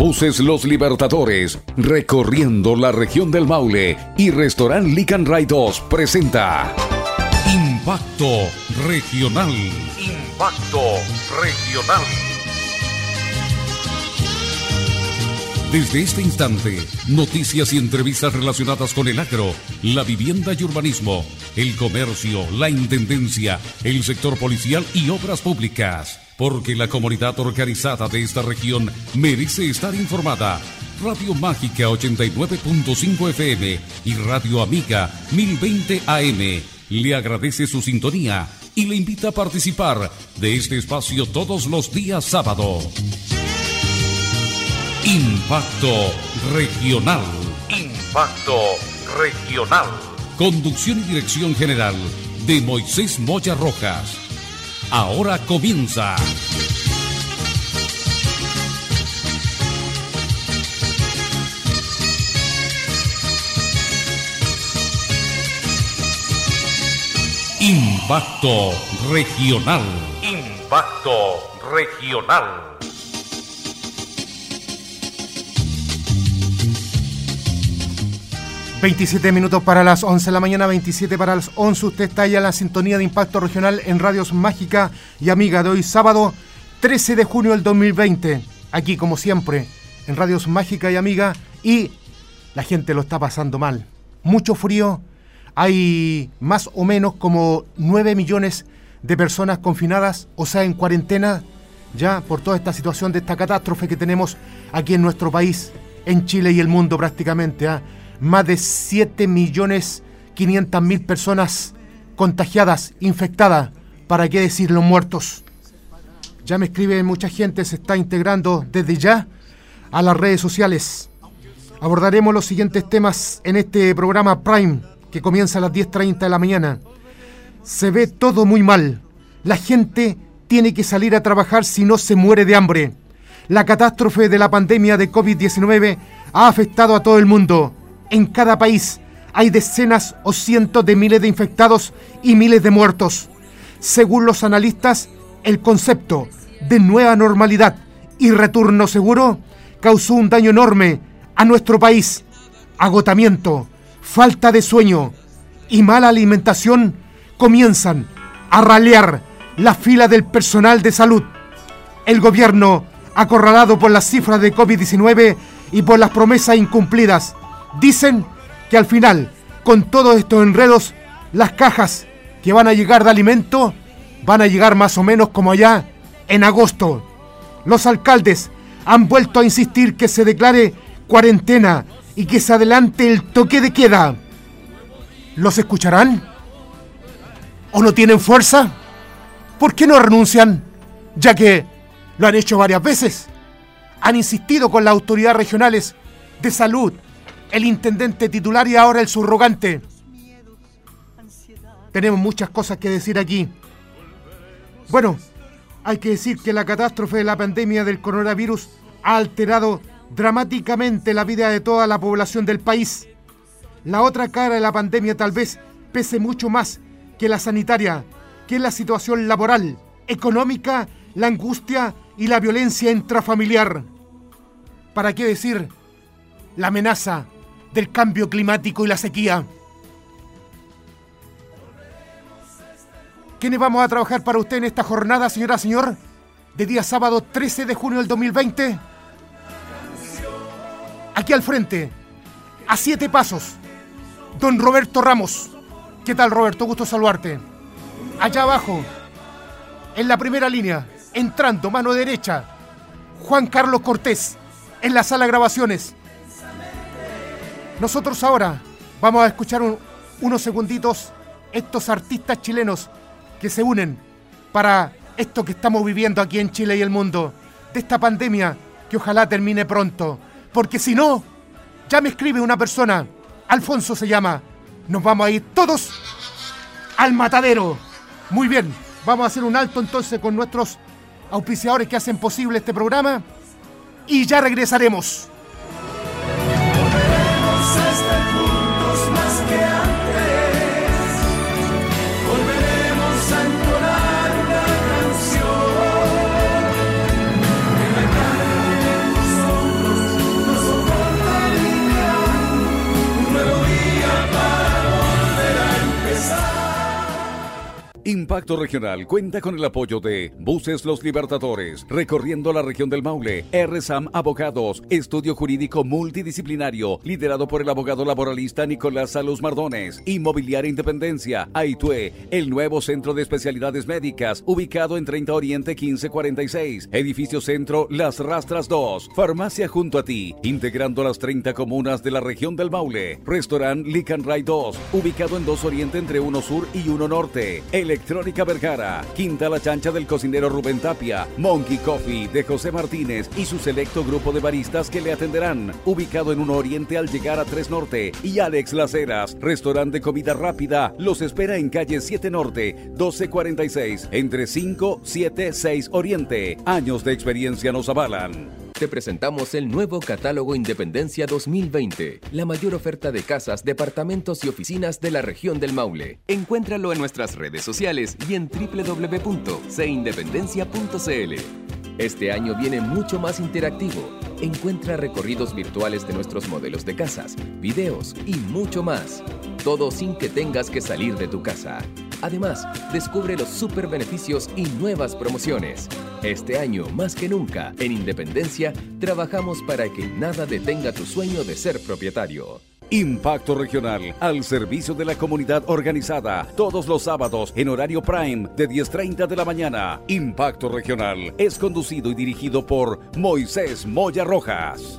Buses Los Libertadores, recorriendo la región del Maule, y Restaurant Lican Ray 2 presenta Impacto Regional. Impacto Regional. Desde este instante, noticias y entrevistas relacionadas con el agro, la vivienda y urbanismo, el comercio, la intendencia, el sector policial y obras públicas. Porque la comunidad organizada de esta región merece estar informada. Radio Mágica 89.5 FM y Radio Amiga 1020 AM le agradece su sintonía y le invita a participar de este espacio todos los días sábado. Impacto Regional. Impacto Regional. Conducción y dirección general de Moisés Moya Rojas. Ahora comienza. Impacto Regional. Impacto Regional. 27 minutos para las 11 de la mañana, 27 para las 11. Usted está ya en la sintonía de Impacto Regional en Radios Mágica y Amiga de hoy, sábado 13 de junio del 2020. Aquí, como siempre, en Radios Mágica y Amiga, y la gente lo está pasando mal. Mucho frío, hay más o menos como 9 millones de personas confinadas, o sea, en cuarentena, ya por toda esta situación de esta catástrofe que tenemos aquí en nuestro país, en Chile y el mundo prácticamente, Más de 7.500.000 personas contagiadas, infectadas, ¿para qué decir los muertos? Ya me escribe mucha gente, se está integrando desde ya a las redes sociales. Abordaremos los siguientes temas en este programa Prime, que comienza a las 10:30 de la mañana. Se ve todo muy mal. La gente tiene que salir a trabajar, si no se muere de hambre. La catástrofe de la pandemia de COVID-19 ha afectado a todo el mundo. En cada país hay decenas o cientos de miles de infectados y miles de muertos. Según los analistas, el concepto de nueva normalidad y retorno seguro causó un daño enorme a nuestro país. Agotamiento, falta de sueño y mala alimentación comienzan a ralear la fila del personal de salud. El gobierno, acorralado por las cifras de COVID-19 y por las promesas incumplidas, dicen que al final, con todos estos enredos, las cajas que van a llegar de alimento van a llegar más o menos como allá en agosto. Los alcaldes han vuelto a insistir que se declare cuarentena y que se adelante el toque de queda. ¿Los escucharán? ¿O no tienen fuerza? ¿Por qué no renuncian? Ya que lo han hecho varias veces. Han insistido con las autoridades regionales de salud, el intendente titular y ahora el subrogante. Tenemos muchas cosas que decir aquí. Bueno, hay que decir que la catástrofe de la pandemia del coronavirus ha alterado dramáticamente la vida de toda la población del país. La otra cara de la pandemia tal vez pese mucho más que la sanitaria, que es la situación laboral, económica, la angustia y la violencia intrafamiliar. ¿Para qué decir la amenaza del cambio climático y la sequía? ¿Quiénes vamos a trabajar para usted en esta jornada, señora, señor? De día sábado 13 de junio del 2020. Aquí al frente, a 7 pasos, don Roberto Ramos. ¿Qué tal, Roberto? Gusto saludarte. Allá abajo, en la primera línea, entrando, mano derecha, Juan Carlos Cortés, en la sala de grabaciones. Nosotros ahora vamos a escuchar unos segunditos estos artistas chilenos que se unen para esto que estamos viviendo aquí en Chile y el mundo, de esta pandemia que ojalá termine pronto, porque si no, ya me escribe una persona, Alfonso se llama, nos vamos a ir todos al matadero. Muy bien, vamos a hacer un alto entonces con nuestros auspiciadores que hacen posible este programa y ya regresaremos. Volveremos a entonar una canción. Impacto Regional cuenta con el apoyo de Buses Los Libertadores, recorriendo la región del Maule, RSAM Abogados, estudio jurídico multidisciplinario, liderado por el abogado laboralista Nicolás Salus Mardones, Inmobiliaria Independencia, Aitue, el nuevo centro de especialidades médicas, ubicado en 30 Oriente 1546, Edificio Centro Las Rastras 2, Farmacia Junto a Ti, integrando las 30 comunas de la región del Maule, Restaurant Licanray 2, ubicado en 2 Oriente entre 1 Sur y 1 Norte, Electrónica Vergara, Quinta La Chancha del cocinero Rubén Tapia, Monkey Coffee de José Martínez y su selecto grupo de baristas que le atenderán, ubicado en 1 Oriente al llegar a 3 Norte, y Alex Las Heras, restaurante de comida rápida, los espera en calle 7 Norte, 1246, entre 5, 7, 6 Oriente. Años de experiencia nos avalan. Te presentamos el nuevo Catálogo Independencia 2020, la mayor oferta de casas, departamentos y oficinas de la región del Maule. Encuéntralo en nuestras redes sociales y en www.cindependencia.cl. Este año viene mucho más interactivo. Encuentra recorridos virtuales de nuestros modelos de casas, videos y mucho más. Todo sin que tengas que salir de tu casa. Además, descubre los super beneficios y nuevas promociones. Este año, más que nunca, en Independencia, trabajamos para que nada detenga tu sueño de ser propietario. Impacto Regional, al servicio de la comunidad organizada, todos los sábados en horario prime de 10:30 de la mañana. Impacto Regional es conducido y dirigido por Moisés Moya Rojas.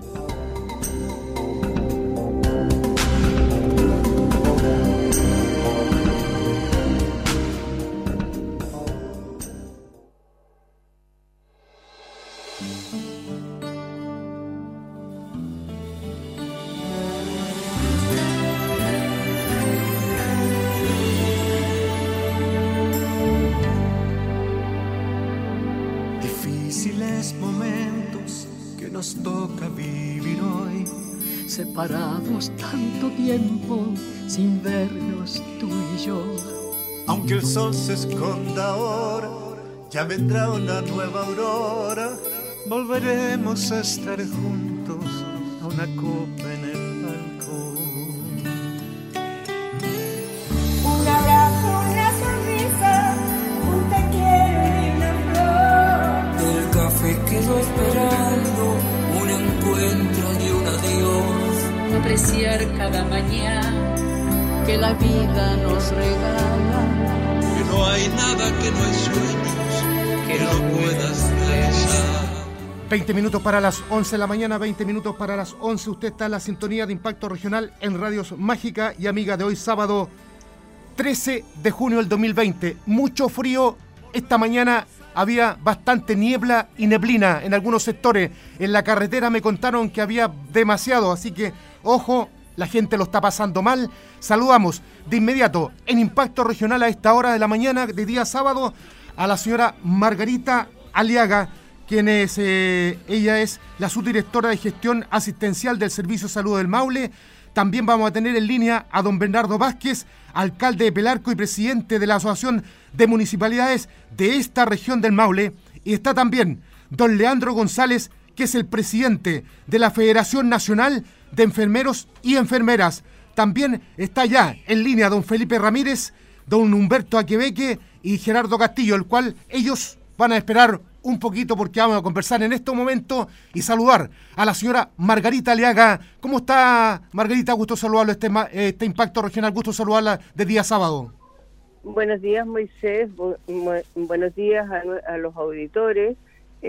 Separados tanto tiempo sin vernos tú y yo. Aunque el sol se esconda ahora, ya vendrá una nueva aurora. Volveremos a estar juntos a una copa en el balcón. Un abrazo, una sonrisa, un te quiero y una flor. El café quedó esperando un encuentro y un adiós. Apreciar cada mañana que la vida nos regala. Que no hay nada que no hay sueños que no puedas realizar. 20 minutos para las 11 de la mañana, 20 minutos para las 11. Usted está en la sintonía de Impacto Regional en Radios Mágica y Amiga de hoy, sábado 13 de junio del 2020. Mucho frío esta mañana. Había bastante niebla y neblina en algunos sectores. En la carretera me contaron que había demasiado, así que, ojo, la gente lo está pasando mal. Saludamos de inmediato en Impacto Regional a esta hora de la mañana de día sábado a la señora Margarita Aliaga, quien es, ella es la subdirectora de gestión asistencial del Servicio de Salud del Maule. También vamos a tener en línea a don Bernardo Vázquez, alcalde de Pelarco y presidente de la Asociación de Municipalidades de esta región del Maule. Y está también don Leandro González, que es el presidente de la Federación Nacional de Enfermeros y Enfermeras. También está ya en línea don Felipe Ramírez, don Humberto Aquebeque y Gerardo Castillo, el cual ellos van a esperar un poquito porque vamos a conversar en este momento y saludar a la señora Margarita Aliaga. ¿Cómo está, Margarita? Gusto saludarlo, este Impacto Regional, gusto saludarla de día sábado. Buenos días, Moisés, buenos días a los auditores.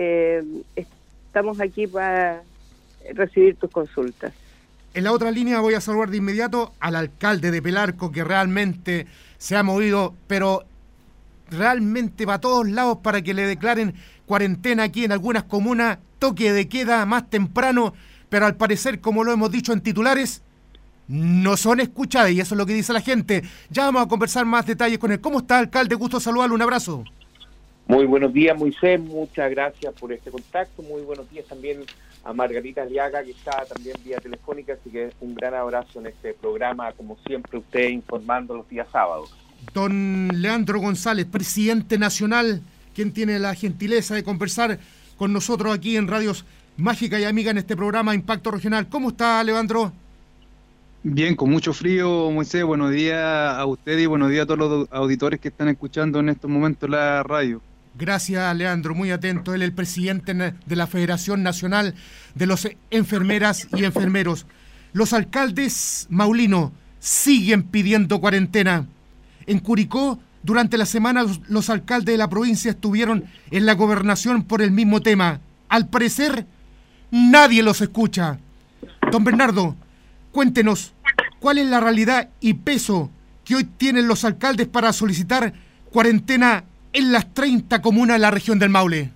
Estamos aquí para recibir tus consultas. En la otra línea voy a saludar de inmediato al alcalde de Pelarco, que realmente se ha movido, pero realmente va a todos lados para que le declaren cuarentena aquí en algunas comunas, toque de queda más temprano, pero al parecer, como lo hemos dicho en titulares, no son escuchadas y eso es lo que dice la gente. Ya vamos a conversar más detalles con él. ¿Cómo está, alcalde? Gusto saludarlo, un abrazo. Muy buenos días, Moisés, muchas gracias por este contacto. Muy buenos días también a Margarita Aliaga, que está también vía telefónica, así que un gran abrazo en este programa, como siempre usted informando los días sábados. Don Leandro González, presidente nacional, quien tiene la gentileza de conversar con nosotros aquí en Radios Mágica y Amiga en este programa Impacto Regional. ¿Cómo está, Leandro? Bien, con mucho frío, Moisés. Buenos días a usted y buenos días a todos los auditores que están escuchando en estos momentos la radio. Gracias, Leandro, muy atento. Él es el presidente de la Federación Nacional de los Enfermeras y Enfermeros. Los alcaldes maulinos siguen pidiendo cuarentena. En Curicó, durante la semana, los alcaldes de la provincia estuvieron en la gobernación por el mismo tema. Al parecer, nadie los escucha. Don Bernardo, cuéntenos, ¿cuál es la realidad y peso que hoy tienen los alcaldes para solicitar cuarentena en las 30 comunas de la región del Maule?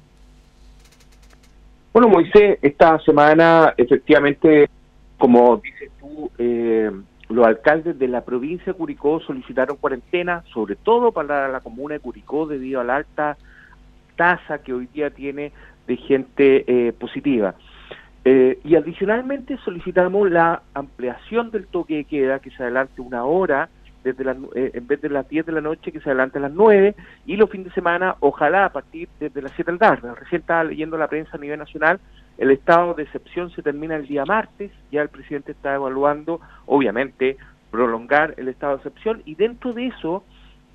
Bueno, Moisés, esta semana, efectivamente, como dices tú, los alcaldes de la provincia de Curicó solicitaron cuarentena, sobre todo para la comuna de Curicó, debido a la alta tasa que hoy día tiene de gente positiva. Y adicionalmente solicitamos la ampliación del toque de queda, que se adelante una hora, desde en vez de las 10 de la noche, que se adelante a las 9, y los fines de semana, ojalá a partir desde las 7 de la tarde. Recién estaba leyendo la prensa a nivel nacional, el estado de excepción se termina el día martes, ya el presidente está evaluando, obviamente, prolongar el estado de excepción, y dentro de eso,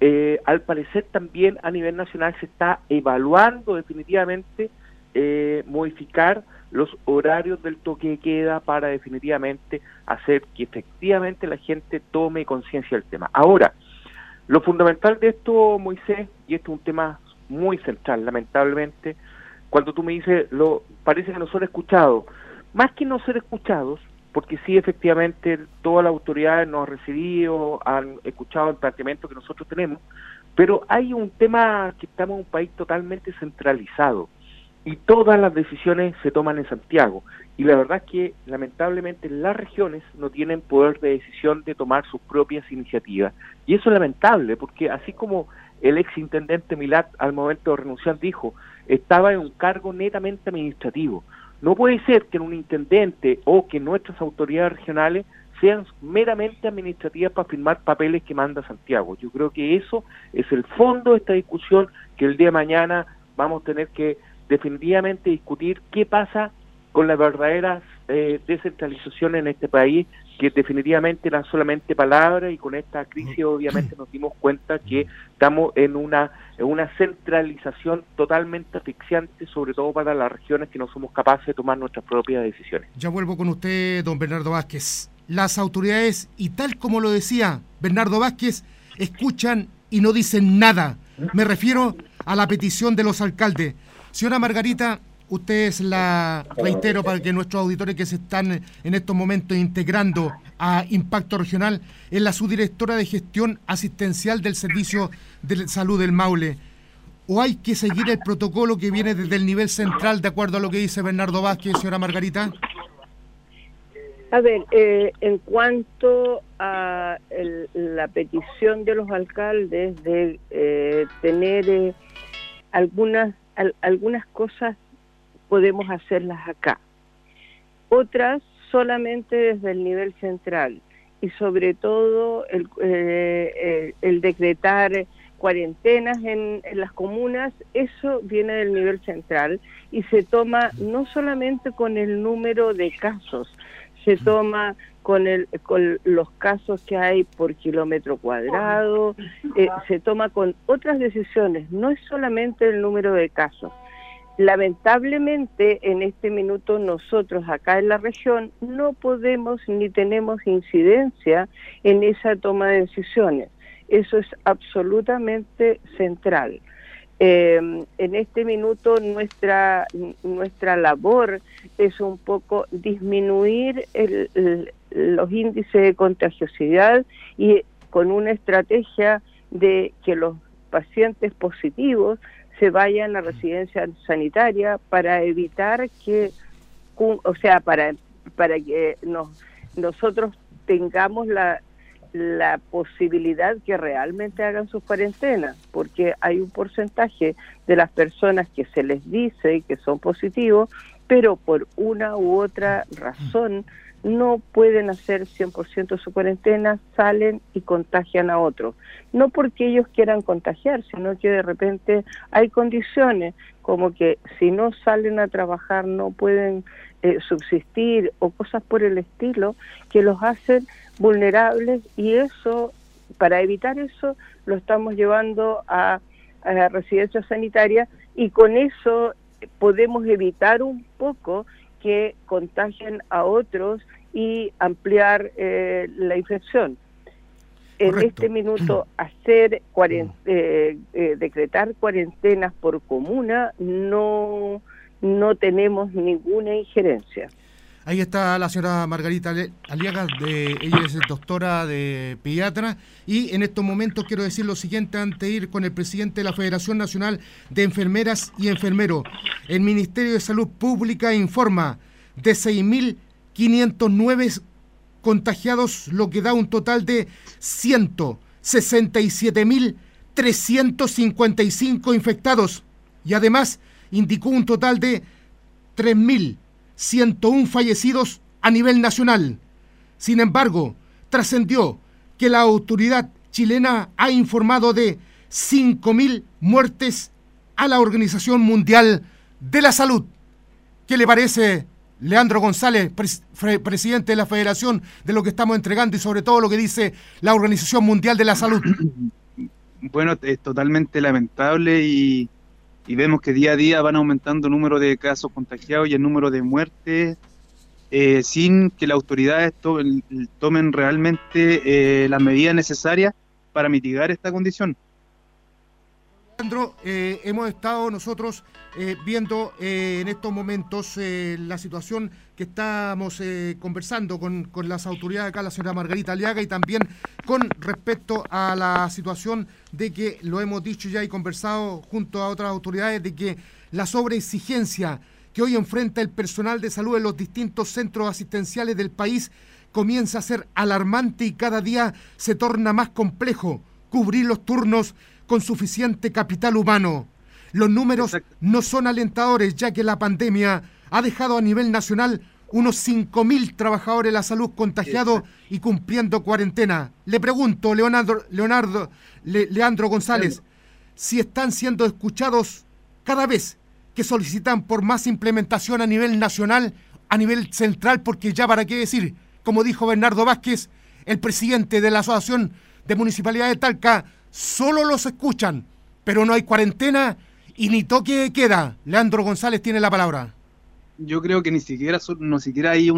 al parecer también a nivel nacional se está evaluando definitivamente modificar los horarios del toque de queda para definitivamente hacer que efectivamente la gente tome conciencia del tema. Ahora, lo fundamental de esto, Moisés, y esto es un tema muy central, lamentablemente, cuando tú me dices, parece que no son escuchados, más que no ser escuchados, porque sí, efectivamente, todas las autoridades nos han recibido, han escuchado el planteamiento que nosotros tenemos, pero hay un tema que estamos en un país totalmente centralizado, y todas las decisiones se toman en Santiago, y la verdad es que lamentablemente las regiones no tienen poder de decisión de tomar sus propias iniciativas, y eso es lamentable, porque así como el exintendente Milat al momento de renunciar dijo, estaba en un cargo netamente administrativo, no puede ser que en un intendente o que nuestras autoridades regionales sean meramente administrativas para firmar papeles que manda Santiago. Yo creo que eso es el fondo de esta discusión, que el día de mañana vamos a tener que definitivamente discutir qué pasa con la verdadera descentralización en este país, que definitivamente eran solamente palabras, y con esta crisis obviamente nos dimos cuenta que estamos en una centralización totalmente asfixiante, sobre todo para las regiones que no somos capaces de tomar nuestras propias decisiones. Ya vuelvo con usted, don Bernardo Vázquez. Las autoridades, y tal como lo decía Bernardo Vázquez, escuchan y no dicen nada. Me refiero a la petición de los alcaldes. Señora Margarita, usted es reitero para que nuestros auditores que se están en estos momentos integrando a Impacto Regional, es la subdirectora de gestión asistencial del Servicio de Salud del Maule. ¿O hay que seguir el protocolo que viene desde el nivel central, de acuerdo a lo que dice Bernardo Vázquez, señora Margarita? A ver, en cuanto a la petición de los alcaldes de tener algunas cosas, podemos hacerlas acá, otras solamente desde el nivel central, y sobre todo el decretar cuarentenas en las comunas, eso viene del nivel central y se toma no solamente con el número de casos, se toma con los casos que hay por kilómetro cuadrado, se toma con otras decisiones, no es solamente el número de casos. Lamentablemente, en este minuto nosotros acá en la región no podemos ni tenemos incidencia en esa toma de decisiones. Eso es absolutamente central. En este minuto nuestra labor es un poco disminuir los índices de contagiosidad, y con una estrategia de que los pacientes positivos se vayan a residencia sanitaria para evitar que, para que nosotros tengamos la posibilidad que realmente hagan sus cuarentenas, porque hay un porcentaje de las personas que se les dice que son positivos pero por una u otra razón no pueden hacer 100% su cuarentena, salen y contagian a otros. No porque ellos quieran contagiar, sino que de repente hay condiciones, como que si no salen a trabajar no pueden subsistir o cosas por el estilo, que los hacen vulnerables, y eso, para evitar eso, lo estamos llevando a residencias sanitarias, y con eso podemos evitar un poco que contagien a otros y ampliar la infección. En este minuto, hacer decretar cuarentenas por comuna no tenemos ninguna injerencia. Ahí está la señora Margarita Aliaga, ella es doctora de pediatra, y en estos momentos quiero decir lo siguiente antes de ir con el presidente de la Federación Nacional de Enfermeras y Enfermeros. El Ministerio de Salud Pública informa de 6.509 contagiados, lo que da un total de 167.355 infectados, y además indicó un total de 3.101 fallecidos a nivel nacional. Sin embargo, trascendió que la autoridad chilena ha informado de 5.000 muertes a la Organización Mundial de la Salud. ¿Qué le parece, Leandro González, presidente de la Federación, de lo que estamos entregando y sobre todo lo que dice la Organización Mundial de la Salud? Bueno, es totalmente lamentable y vemos que día a día van aumentando el número de casos contagiados y el número de muertes sin que las autoridades tomen realmente las medidas necesarias para mitigar esta condición. Leandro, hemos estado nosotros viendo en estos momentos la situación que estamos conversando con las autoridades acá, la señora Margarita Aliaga, y también con respecto a la situación de que, lo hemos dicho ya y conversado junto a otras autoridades, de que la sobreexigencia que hoy enfrenta el personal de salud en los distintos centros asistenciales del país comienza a ser alarmante y cada día se torna más complejo cubrir los turnos con suficiente capital humano. Los números no son alentadores, ya que la pandemia ha dejado a nivel nacional unos 5.000 trabajadores de la salud contagiados y cumpliendo cuarentena. Le pregunto, Leandro González, si están siendo escuchados cada vez que solicitan por más implementación a nivel nacional, a nivel central, porque ya para qué decir, como dijo Bernardo Vázquez, el presidente de la Asociación de Municipalidad de Talca, solo los escuchan, pero no hay cuarentena y ni toque de queda. Leandro González tiene la palabra. Yo creo que ni siquiera hay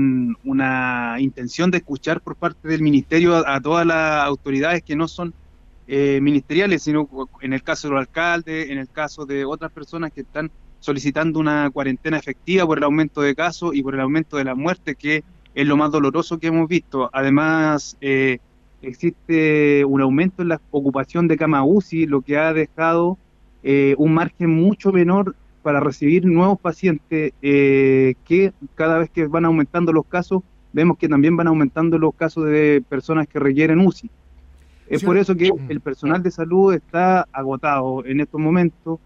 una intención de escuchar por parte del ministerio a todas las autoridades que no son ministeriales, sino en el caso de los alcaldes, en el caso de otras personas que están solicitando una cuarentena efectiva por el aumento de casos y por el aumento de la muerte, que es lo más doloroso que hemos visto. Además, existe un aumento en la ocupación de cama UCI, lo que ha dejado un margen mucho menor para recibir nuevos pacientes, que cada vez que van aumentando los casos, vemos que también van aumentando los casos de personas que requieren UCI. Es por eso que el personal de salud está agotado en estos momentos.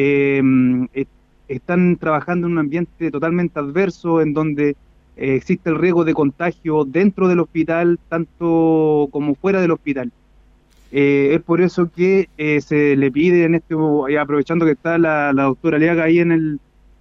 Están trabajando en un ambiente totalmente adverso, en donde existe el riesgo de contagio dentro del hospital, tanto como fuera del hospital. Es por eso que se le pide aprovechando que está la doctora Aliaga ahí una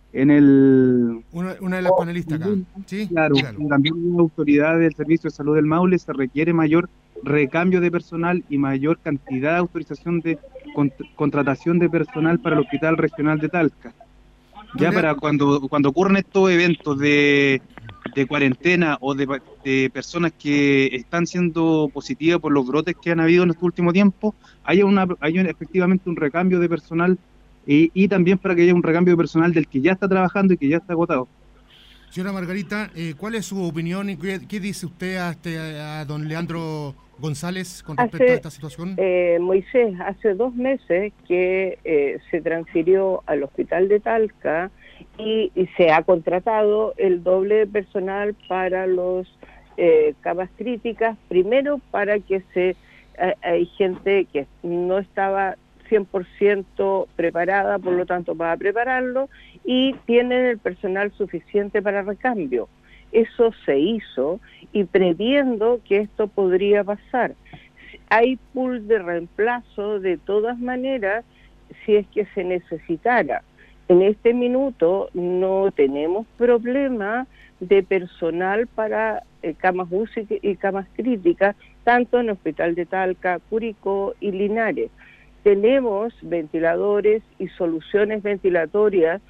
de las panelistas acá. ¿Sí? Claro. También la autoridad del Servicio de Salud del Maule, se requiere mayor recambio de personal y mayor cantidad de autorización de contratación de personal para el Hospital Regional de Talca. Ya para cuando ocurren estos eventos de cuarentena o de personas que están siendo positivas por los brotes que han habido en este último tiempo, hay efectivamente un recambio de personal y también para que haya un recambio de personal del que ya está trabajando y que ya está agotado. Señora Margarita, ¿cuál es su opinión y qué dice usted a don Leandro González con respecto a esta situación? Moisés, hace 2 meses que se transfirió al hospital de Talca y se ha contratado el doble de personal para los camas críticas, primero para que hay gente que no estaba 100% preparada, por lo tanto para prepararlo, y tienen el personal suficiente para recambio. Eso se hizo y previendo que esto podría pasar. Hay pool de reemplazo de todas maneras si es que se necesitara. En este minuto no tenemos problema de personal para camas UCI y camas críticas, tanto en el Hospital de Talca, Curicó y Linares. Tenemos ventiladores y soluciones ventilatorias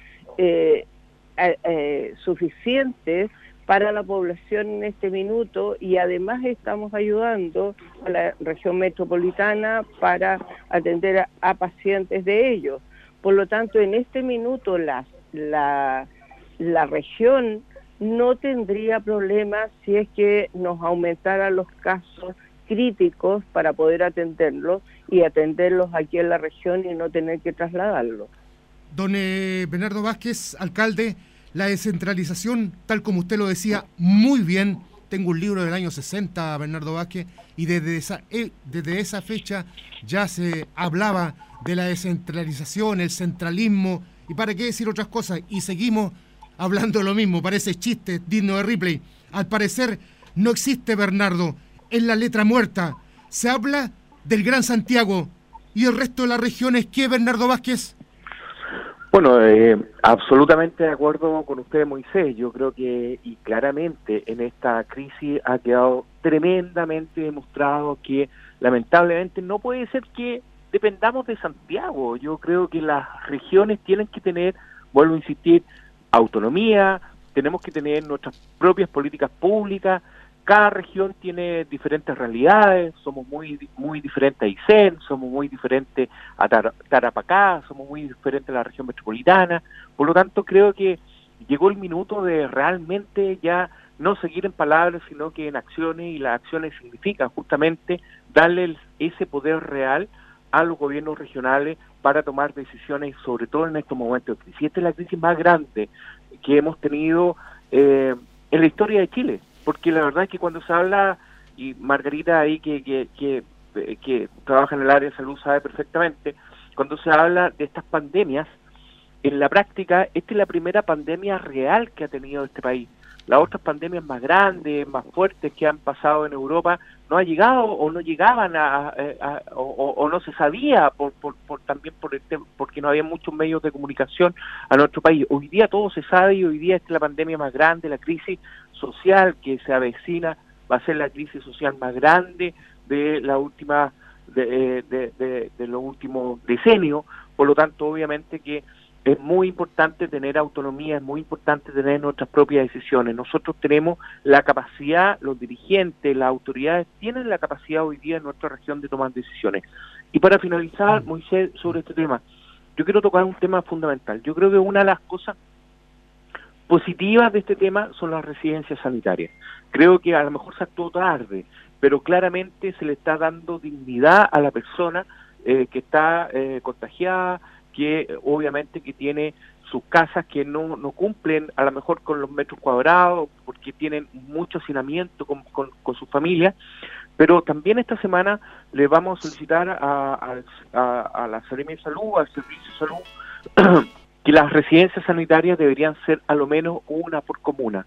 suficientes para la población en este minuto, y además estamos ayudando a la región metropolitana para atender a pacientes de ellos. Por lo tanto, en este minuto la región no tendría problemas si es que nos aumentaran los casos críticos para poder atenderlos y atenderlos aquí en la región y no tener que trasladarlos. Don Bernardo Vázquez, alcalde, la descentralización, tal como usted lo decía muy bien, tengo un libro del año 60, Bernardo Vázquez, y desde esa fecha ya se hablaba de la descentralización, el centralismo, y para qué decir otras cosas, y seguimos hablando de lo mismo, parece chiste digno de Ripley. Al parecer no existe, Bernardo, en la letra muerta. Se habla del Gran Santiago, y el resto de las regiones, ¿qué, Bernardo Vázquez? Bueno, absolutamente de acuerdo con usted, Moisés. Yo creo que, y claramente en esta crisis ha quedado tremendamente demostrado que lamentablemente no puede ser que dependamos de Santiago. Yo creo que las regiones tienen que tener, vuelvo a insistir, autonomía, tenemos que tener nuestras propias políticas públicas. Cada región tiene diferentes realidades, somos muy diferentes a Aysén, somos muy diferentes a Tarapacá, somos muy diferentes a la región metropolitana. Por lo tanto, creo que llegó el minuto de realmente ya no seguir en palabras, sino que en acciones, y las acciones significan justamente darle ese poder real a los gobiernos regionales para tomar decisiones, sobre todo en estos momentos de crisis. Esta es la crisis más grande que hemos tenido en la historia de Chile. Porque la verdad es que cuando se habla, y Margarita ahí que trabaja en el área de salud sabe perfectamente, cuando se habla de estas pandemias, en la práctica, esta es la primera pandemia real que ha tenido este país. Las otras pandemias más grandes, más fuertes que han pasado en Europa, no ha llegado o no llegaban o no se sabía también porque no había muchos medios de comunicación a nuestro país. Hoy día todo se sabe, y hoy día esta es la pandemia más grande, la crisis social que se avecina va a ser la crisis social más grande de la última de los últimos decenios. Por lo tanto, obviamente que es muy importante tener autonomía, es muy importante tener nuestras propias decisiones. Nosotros tenemos la capacidad, los dirigentes, las autoridades tienen la capacidad hoy día en nuestra región de tomar decisiones. Y para finalizar, Moisés, sobre este tema, yo quiero tocar un tema fundamental. Yo creo que una de las cosas positivas de este tema son las residencias sanitarias. Creo que a lo mejor se actuó tarde, pero claramente se le está dando dignidad a la persona que está contagiada, que obviamente que tiene sus casas que no cumplen a lo mejor con los metros cuadrados, porque tienen mucho hacinamiento con su familia. Pero también esta semana le vamos a solicitar a la Seremi de Salud, al Servicio de Salud, que las residencias sanitarias deberían ser a lo menos una por comuna.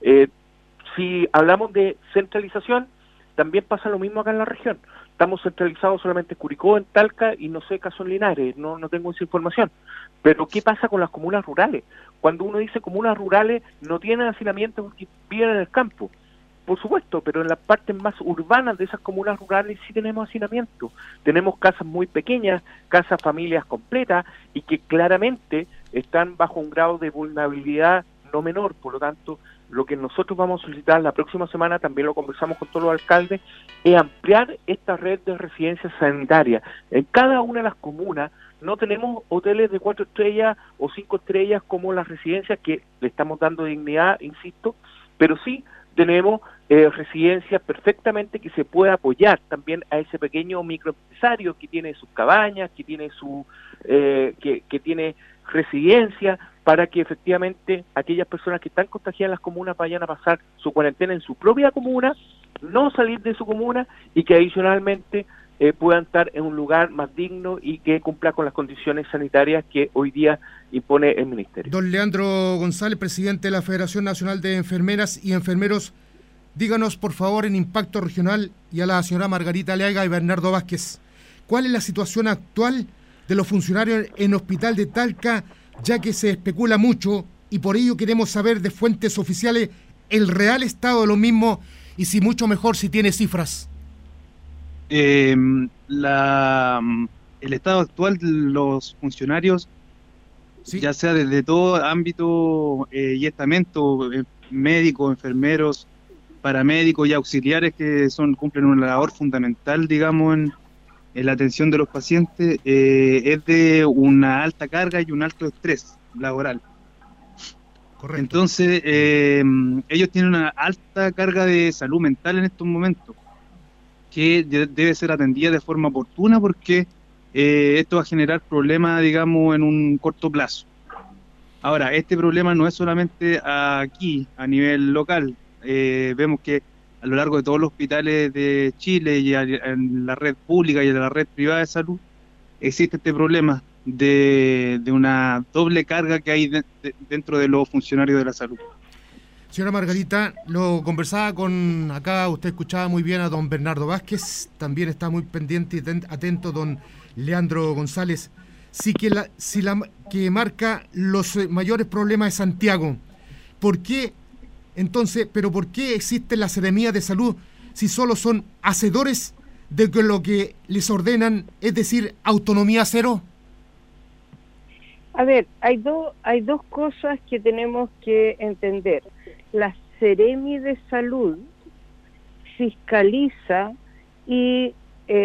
Si hablamos de centralización, también pasa lo mismo acá en la región. Estamos centralizados solamente en Curicó, en Talca, y no sé, caso en Linares, no tengo esa información. Pero ¿qué pasa con las comunas rurales? Cuando uno dice comunas rurales, no tienen hacinamiento porque viven en el campo. Por supuesto, pero en las partes más urbanas de esas comunas rurales sí tenemos hacinamiento. Tenemos casas muy pequeñas, casas familias completas, y que claramente están bajo un grado de vulnerabilidad no menor. Por lo tanto, lo que nosotros vamos a solicitar la próxima semana, también lo conversamos con todos los alcaldes, es ampliar esta red de residencias sanitarias. En cada una de las comunas no tenemos hoteles de 4 estrellas o 5 estrellas como las residencias, que le estamos dando dignidad, insisto, pero sí tenemos residencias perfectamente que se puede apoyar también a ese pequeño microempresario que tiene sus cabañas, que tiene que tiene residencia, para que efectivamente aquellas personas que están contagiadas en las comunas vayan a pasar su cuarentena en su propia comuna, no salir de su comuna, y que adicionalmente puedan estar en un lugar más digno y que cumpla con las condiciones sanitarias que hoy día impone el Ministerio. Don Leandro González, presidente de la Federación Nacional de Enfermeras y Enfermeros, díganos por favor en Impacto Regional, y a la señora Margarita Aliaga y Bernardo Vázquez, ¿cuál es la situación actual de los funcionarios en Hospital de Talca, ya que se especula mucho y por ello queremos saber de fuentes oficiales el real estado de lo mismo y si mucho mejor si tiene cifras? El estado actual de los funcionarios, ¿sí?, ya sea desde todo ámbito y estamento, médicos, enfermeros, paramédicos y auxiliares que cumplen una labor fundamental, digamos, en la atención de los pacientes, es de una alta carga y un alto estrés laboral. Correcto. Entonces, ellos tienen una alta carga de salud mental en estos momentos, que debe ser atendida de forma oportuna porque esto va a generar problemas, digamos, en un corto plazo. Ahora, este problema no es solamente aquí, a nivel local. Vemos que a lo largo de todos los hospitales de Chile y en la red pública y en la red privada de salud existe este problema de una doble carga que hay dentro de los funcionarios de la salud. Señora Margarita, lo conversaba con acá, usted escuchaba muy bien a don Bernardo Vázquez, también está muy pendiente y atento don Leandro González, que marca los mayores problemas de Santiago. ¿Por qué entonces, por qué existe la Seremía de Salud si solo son hacedores de lo que les ordenan, es decir, autonomía cero? A ver, hay dos cosas que tenemos que entender. La Seremi de Salud fiscaliza y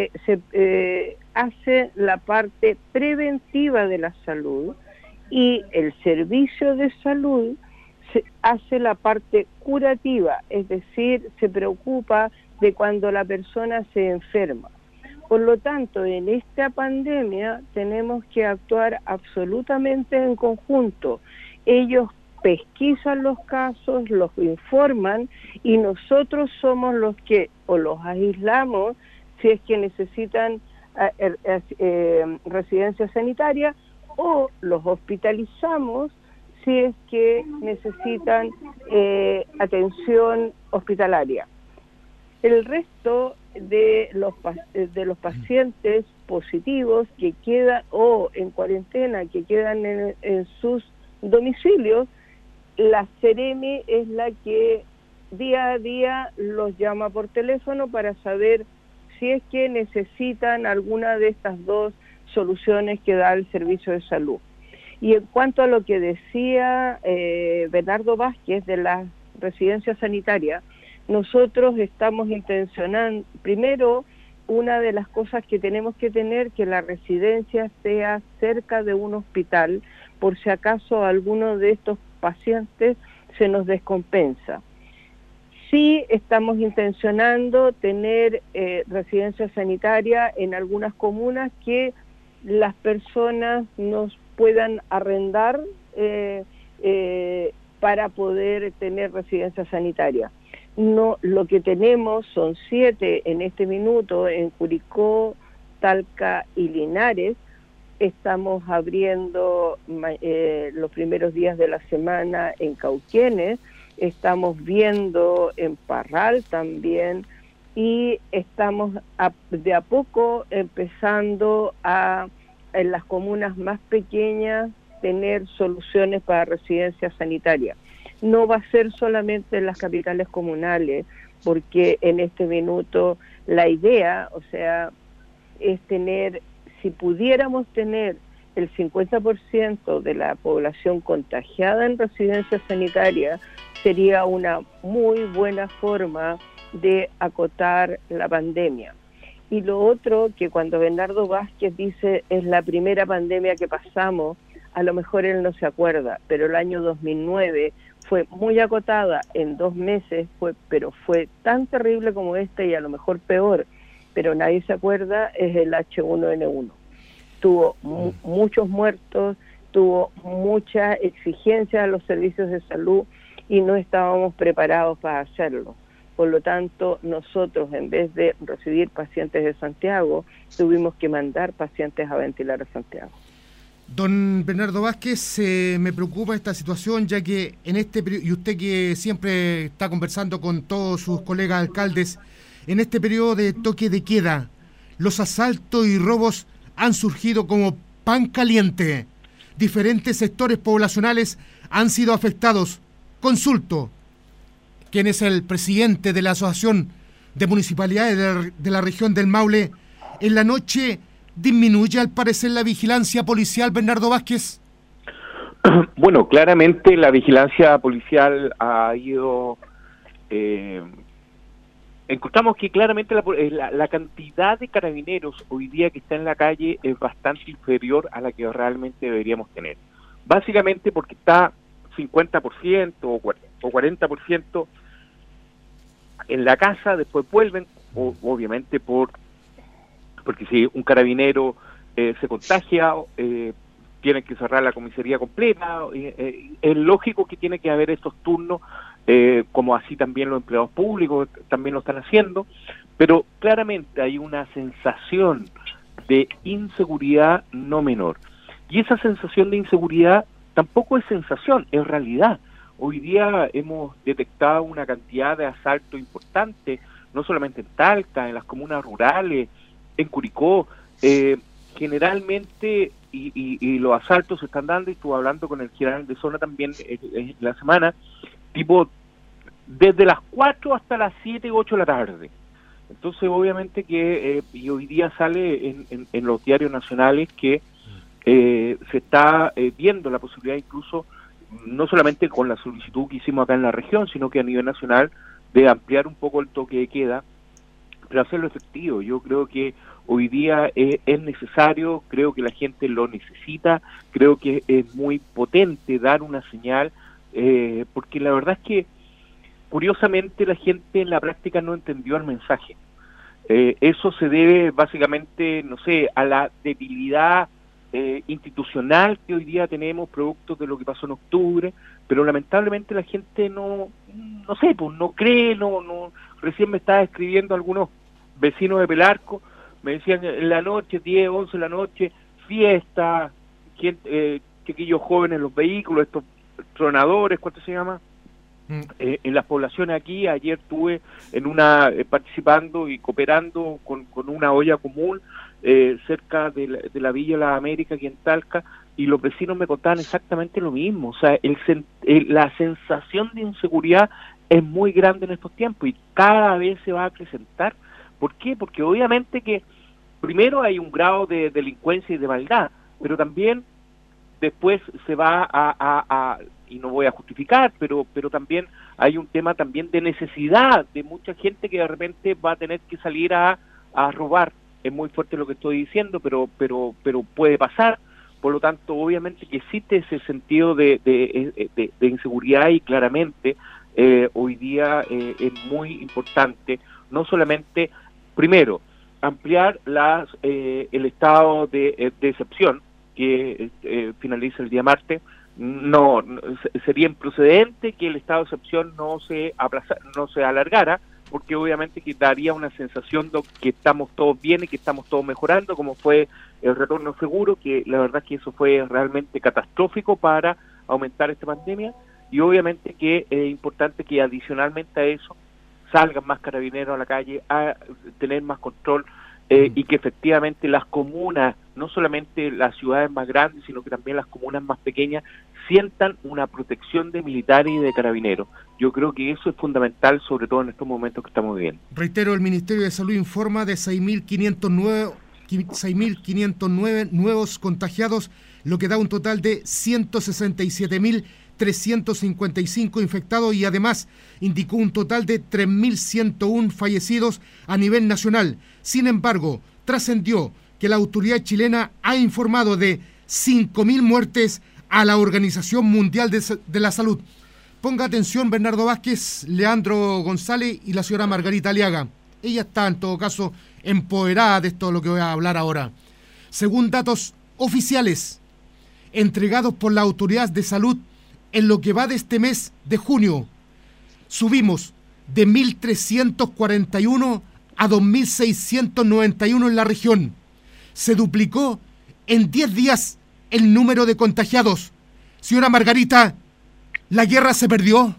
hace la parte preventiva de la salud, y el servicio de salud hace la parte curativa, es decir, se preocupa de cuando la persona se enferma. Por lo tanto, en esta pandemia tenemos que actuar absolutamente en conjunto. Ellos pesquisan los casos, los informan, y nosotros somos los que o los aislamos si es que necesitan residencia sanitaria, o los hospitalizamos si es que necesitan atención hospitalaria. El resto de los pacientes positivos que quedan o en cuarentena, que quedan en sus domicilios, la Seremi es la que día a día los llama por teléfono para saber si es que necesitan alguna de estas dos soluciones que da el servicio de salud. Y en cuanto a lo que decía Bernardo Vázquez de la residencia sanitaria, nosotros estamos intencionando, primero, una de las cosas que tenemos que tener, que la residencia sea cerca de un hospital, por si acaso alguno de estos pacientes se nos descompensa. Sí estamos intencionando tener residencia sanitaria en algunas comunas que las personas nos puedan arrendar para poder tener residencia sanitaria. No, lo que tenemos son 7 en este minuto en Curicó, Talca y Linares. Estamos abriendo los primeros días de la semana en Cauquenes, estamos viendo en Parral también, y estamos de a poco empezando en las comunas más pequeñas tener soluciones para residencia sanitaria. No va a ser solamente en las capitales comunales, porque en este minuto la idea, o sea, es tener, si pudiéramos tener el 50% de la población contagiada en residencia sanitaria, sería una muy buena forma de acotar la pandemia. Y lo otro, que cuando Bernardo Vázquez dice es la primera pandemia que pasamos, a lo mejor él no se acuerda, pero el año 2009 fue muy acotada en 2 meses, pero fue tan terrible como esta, y a lo mejor peor, pero nadie se acuerda, es el H1N1. Tuvo muchos muertos, tuvo mucha exigencia a los servicios de salud y no estábamos preparados para hacerlo. Por lo tanto, nosotros, en vez de recibir pacientes de Santiago, tuvimos que mandar pacientes a ventilar a Santiago. Don Bernardo Vázquez, me preocupa esta situación, ya que en este periodo, y usted que siempre está conversando con todos sus colegas alcaldes, en este periodo de toque de queda, los asaltos y robos han surgido como pan caliente. Diferentes sectores poblacionales han sido afectados. Consulto, ¿quién es el presidente de la Asociación de Municipalidades de la región del Maule? En la noche, ¿disminuye al parecer la vigilancia policial, Bernardo Vázquez? Bueno, claramente la vigilancia policial ha ido... encontramos que claramente la cantidad de carabineros hoy día que está en la calle es bastante inferior a la que realmente deberíamos tener. Básicamente porque está 50% o 40% en la casa, después vuelven, obviamente porque si un carabinero se contagia, tienen que cerrar la comisaría completa. Es lógico que tiene que haber estos turnos, como así también los empleados públicos también lo están haciendo, pero claramente hay una sensación de inseguridad no menor. Y esa sensación de inseguridad tampoco es sensación, es realidad. Hoy día hemos detectado una cantidad de asaltos importantes, no solamente en Talca, en las comunas rurales, en Curicó, generalmente, y los asaltos se están dando, y estuve hablando con el general de zona también la semana, tipo desde las 4 hasta las 7, 8 de la tarde. Entonces, obviamente que, y hoy día sale en los diarios nacionales que se está viendo la posibilidad incluso, no solamente con la solicitud que hicimos acá en la región, sino que a nivel nacional, de ampliar un poco el toque de queda, pero hacerlo efectivo. Yo creo que hoy día es necesario, creo que la gente lo necesita, creo que es muy potente dar una señal, porque la verdad es que, curiosamente, la gente en la práctica no entendió el mensaje. Eso se debe básicamente, no sé, a la debilidad institucional que hoy día tenemos, producto de lo que pasó en octubre, pero lamentablemente la gente no sé, pues no cree, no. Recién me estaba escribiendo algunos vecinos de Pelarco, me decían en la noche, 10, 11 de la noche, fiesta, chiquillos jóvenes en los vehículos, estos tronadores, ¿cuánto se llama? En las poblaciones aquí. Ayer estuve en una participando y cooperando con una olla común cerca de la Villa de la América, aquí en Talca, y los vecinos me contaban exactamente lo mismo. O sea, la sensación de inseguridad es muy grande en estos tiempos y cada vez se va a acrecentar. ¿Por qué? Porque obviamente que primero hay un grado de delincuencia y de maldad, pero también después se va y no voy a justificar, pero también hay un tema también de necesidad de mucha gente que de repente va a tener que salir a robar. Es muy fuerte lo que estoy diciendo, pero puede pasar. Por lo tanto, obviamente que existe ese sentido de inseguridad, y claramente hoy día es muy importante no solamente, primero, ampliar el estado de excepción que finaliza el día martes. No sería improcedente que el estado de excepción no se alargara, porque obviamente que daría una sensación de que estamos todos bien y que estamos todos mejorando, como fue el retorno seguro, que la verdad que eso fue realmente catastrófico para aumentar esta pandemia. Y obviamente que es importante que adicionalmente a eso salgan más carabineros a la calle, a tener más control, y que efectivamente las comunas, no solamente las ciudades más grandes, sino que también las comunas más pequeñas, sientan una protección de militares y de carabineros. Yo creo que eso es fundamental, sobre todo en estos momentos que estamos viviendo. Reitero, el Ministerio de Salud informa de 6.509 nuevos contagiados, lo que da un total de 167.355 infectados, y además indicó un total de 3.101 fallecidos a nivel nacional. Sin embargo, trascendió que la autoridad chilena ha informado de 5.000 muertes a la Organización Mundial de la Salud. Ponga atención, Bernardo Vázquez, Leandro González y la señora Margarita Aliaga. Ella está, en todo caso, empoderada de esto de lo que voy a hablar ahora. Según datos oficiales entregados por la Autoridad de Salud, en lo que va de este mes de junio, subimos de 1.341 a 2.691 en la región. Se duplicó en 10 días el número de contagiados. Señora Margarita, ¿la guerra se perdió?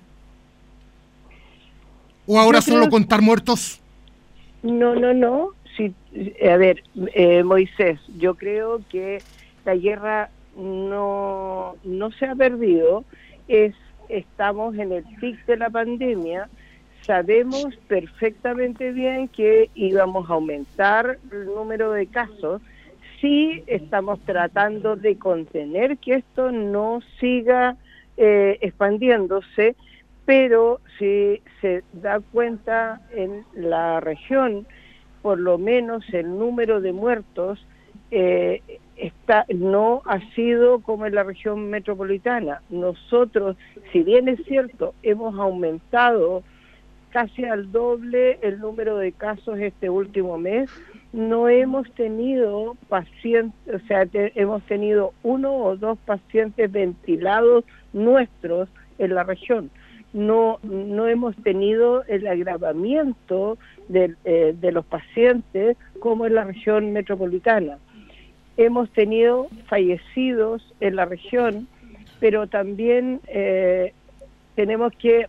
¿O ahora solo contar muertos? No. Sí, a ver, Moisés, yo creo que la guerra no se ha perdido. Estamos en el pic de la pandemia. Sabemos perfectamente bien que íbamos a aumentar el número de casos. Sí estamos tratando de contener que esto no siga expandiéndose, pero si se da cuenta en la región, por lo menos el número de muertos no ha sido como en la región metropolitana. Nosotros, si bien es cierto, hemos aumentado casi al doble el número de casos este último mes, no hemos tenido pacientes, o sea, hemos tenido 1 o 2 pacientes ventilados nuestros en la región. No hemos tenido el agravamiento de los pacientes como en la región metropolitana. Hemos tenido fallecidos en la región, pero también tenemos que,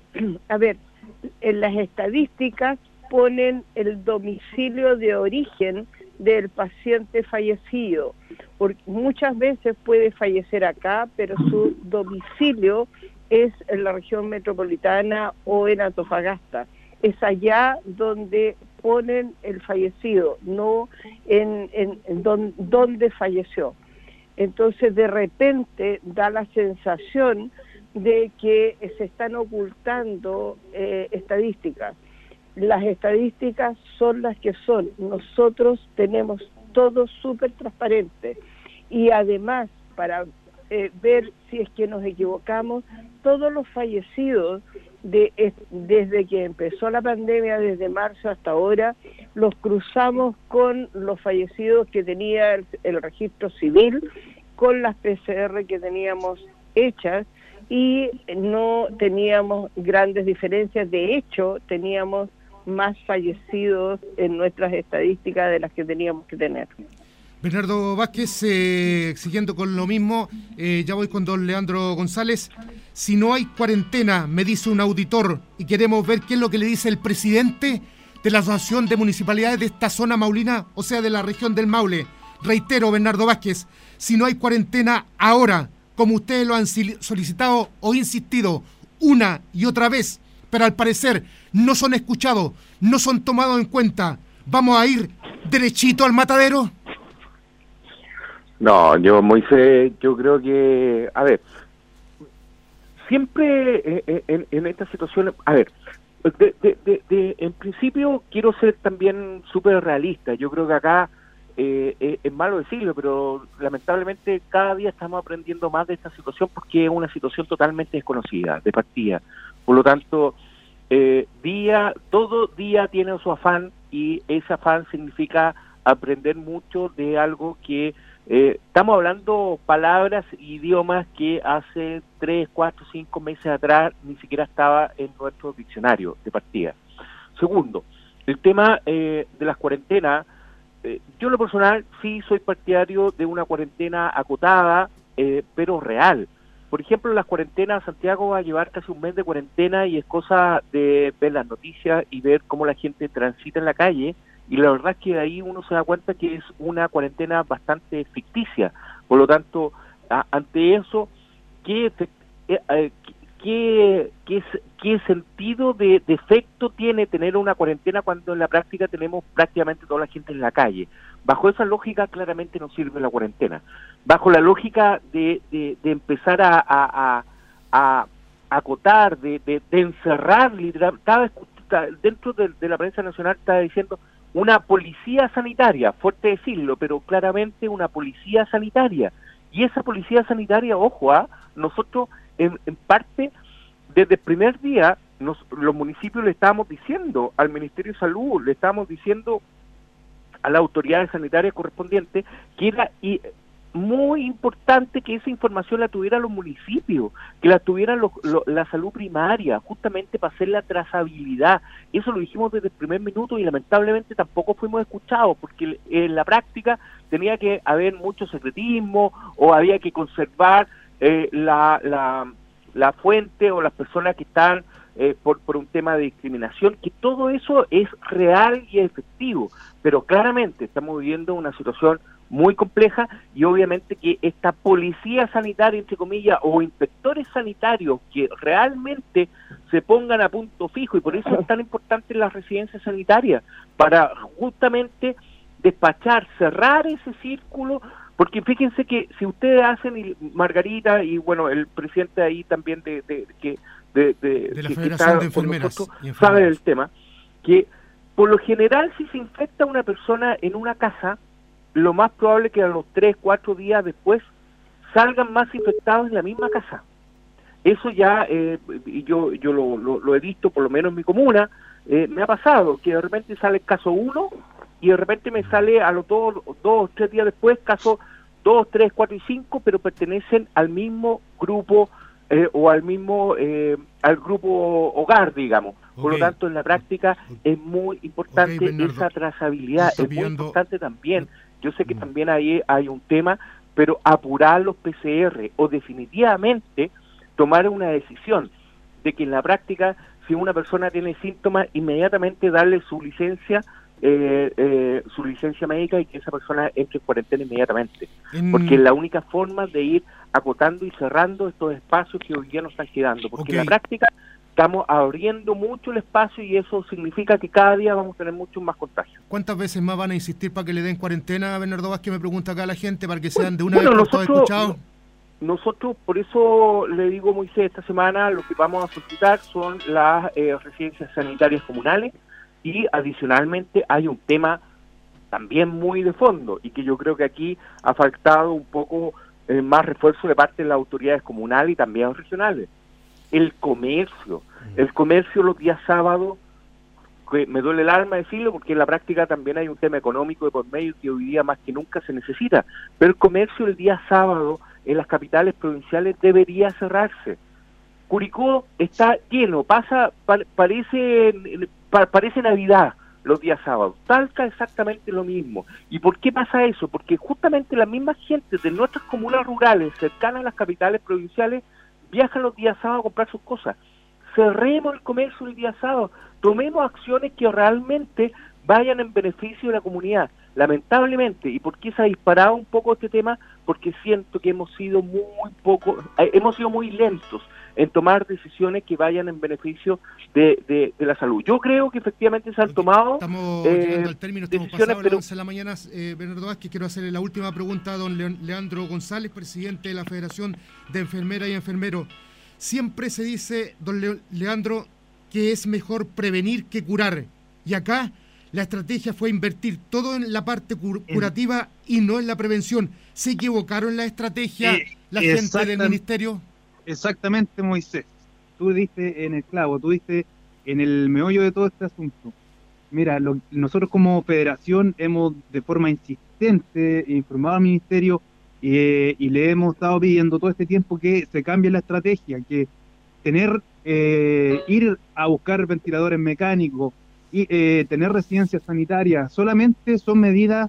en las estadísticas ponen el domicilio de origen del paciente fallecido, porque muchas veces puede fallecer acá, pero su domicilio es en la región metropolitana o en Antofagasta. Es allá donde ponen el fallecido, no en donde falleció. Entonces, de repente da la sensación de que se están ocultando estadísticas. Las estadísticas son las que son. Nosotros tenemos todo súper transparente. Y además, para ver si es que nos equivocamos, todos los fallecidos desde que empezó la pandemia, desde marzo hasta ahora, los cruzamos con los fallecidos que tenía el registro civil, con las PCR que teníamos hechas, y no teníamos grandes diferencias. De hecho, teníamos más fallecidos en nuestras estadísticas de las que teníamos que tener. Bernardo Vázquez, siguiendo con lo mismo, ya voy con don Leandro González. Si no hay cuarentena, me dice un auditor, y queremos ver qué es lo que le dice el presidente de la Asociación de Municipalidades de esta zona maulina, o sea, de la región del Maule. Reitero, Bernardo Vázquez, si no hay cuarentena ahora, como ustedes lo han solicitado o insistido una y otra vez, pero al parecer no son escuchados, no son tomados en cuenta, ¿vamos a ir derechito al matadero? No, Moisés, yo creo que, siempre en estas situaciones, en principio quiero ser también súper realista. Yo creo que acá es malo decirlo, pero lamentablemente cada día estamos aprendiendo más de esta situación porque es una situación totalmente desconocida de partida. Por lo tanto, todo día tiene su afán, y ese afán significa aprender mucho de algo que estamos hablando palabras, idiomas que hace 3, 4, 5 meses atrás ni siquiera estaba en nuestro diccionario de partida. Segundo, el tema de las cuarentenas. Yo en lo personal sí soy partidario de una cuarentena acotada, pero real. Por ejemplo, las cuarentenas, Santiago va a llevar casi un mes de cuarentena, y es cosa de ver las noticias y ver cómo la gente transita en la calle, y la verdad es que de ahí uno se da cuenta que es una cuarentena bastante ficticia. Por lo tanto, ante eso, ¿qué sentido de efecto tiene tener una cuarentena cuando en la práctica tenemos prácticamente toda la gente en la calle? Bajo esa lógica claramente no sirve la cuarentena. Bajo la lógica de empezar a acotar, de encerrar, literal, dentro de la prensa nacional está diciendo una policía sanitaria, fuerte decirlo, pero claramente una policía sanitaria. Y esa policía sanitaria, ojo, nosotros en parte, desde el primer día, los municipios le estábamos diciendo al Ministerio de Salud, le estábamos diciendo a las autoridades sanitarias correspondientes que era muy importante que esa información la tuvieran los municipios, que la tuvieran la salud primaria, justamente para hacer la trazabilidad. Eso lo dijimos desde el primer minuto y lamentablemente tampoco fuimos escuchados, porque en la práctica tenía que haber mucho secretismo o había que conservar la fuente o las personas que están por un tema de discriminación, que todo eso es real y efectivo, pero claramente estamos viviendo una situación muy compleja y obviamente que esta policía sanitaria, entre comillas, o inspectores sanitarios que realmente se pongan a punto fijo, y por eso es tan importante las residencias sanitarias, para justamente despachar, cerrar ese círculo, porque fíjense que si ustedes hacen, y Margarita y bueno, el presidente ahí también de la Federación de Enfermeras sabe del tema, que por lo general si se infecta una persona en una casa, lo más probable es que a los 3, 4 días después salgan más infectados en la misma casa. Eso ya, yo lo he visto, por lo menos en mi comuna, me ha pasado, que de repente sale el caso 1 y de repente me sale a los 2 o 3 días después caso 2, 3, 4 y 5, pero pertenecen al mismo grupo o al mismo al grupo hogar, digamos. Por lo tanto, en la práctica es muy importante esa trazabilidad, es muy importante también. Yo sé que también ahí hay un tema, pero apurar los PCR o definitivamente tomar una decisión de que en la práctica, si una persona tiene síntomas, inmediatamente darle su licencia médica y que esa persona entre en cuarentena inmediatamente. Porque es la única forma de ir acotando y cerrando estos espacios que hoy día nos están quedando. Porque en la práctica estamos abriendo mucho el espacio y eso significa que cada día vamos a tener muchos más contagios. ¿Cuántas veces más van a insistir para que le den cuarentena, Bernardo Vázquez? Me pregunta acá la gente, para que sean de una vez por todas escuchados. Nosotros, por eso le digo, Moisés, esta semana lo que vamos a solicitar son las residencias sanitarias comunales y adicionalmente hay un tema también muy de fondo y que yo creo que aquí ha faltado un poco más refuerzo de parte de las autoridades comunales y también regionales. El comercio los días sábados, que me duele el alma decirlo porque en la práctica también hay un tema económico de por medio que hoy día más que nunca se necesita, pero el comercio el día sábado en las capitales provinciales debería cerrarse. Curicó está lleno, parece Navidad los días sábados. Talca exactamente lo mismo. ¿Y por qué pasa eso? Porque justamente las mismas gentes de nuestras comunas rurales cercanas a las capitales provinciales viajan los días sábados a comprar sus cosas. Cerremos el comercio el día sábado, tomemos acciones que realmente vayan en beneficio de la comunidad. Lamentablemente, ¿y por qué se ha disparado un poco este tema? Porque siento que hemos sido muy lentos en tomar decisiones que vayan en beneficio de la salud. Yo creo que efectivamente se han tomado estamos llegando al término, estamos decisiones, pero 11 de la mañana. Bernardo Vázquez, quiero hacerle la última pregunta a don Leandro González, presidente de la Federación de Enfermeras y Enfermeros. Siempre se dice, don Leandro, que es mejor prevenir que curar, y acá la estrategia fue invertir todo en la parte curativa y no en la prevención. ¿Se equivocaron en la estrategia la gente del ministerio? Exactamente, Moisés. Tú diste en el clavo, tú diste en el meollo de todo este asunto. Mira, nosotros como federación hemos de forma insistente informado al ministerio y le hemos estado pidiendo todo este tiempo que se cambie la estrategia, que ir a buscar ventiladores mecánicos y tener residencias sanitarias solamente son medidas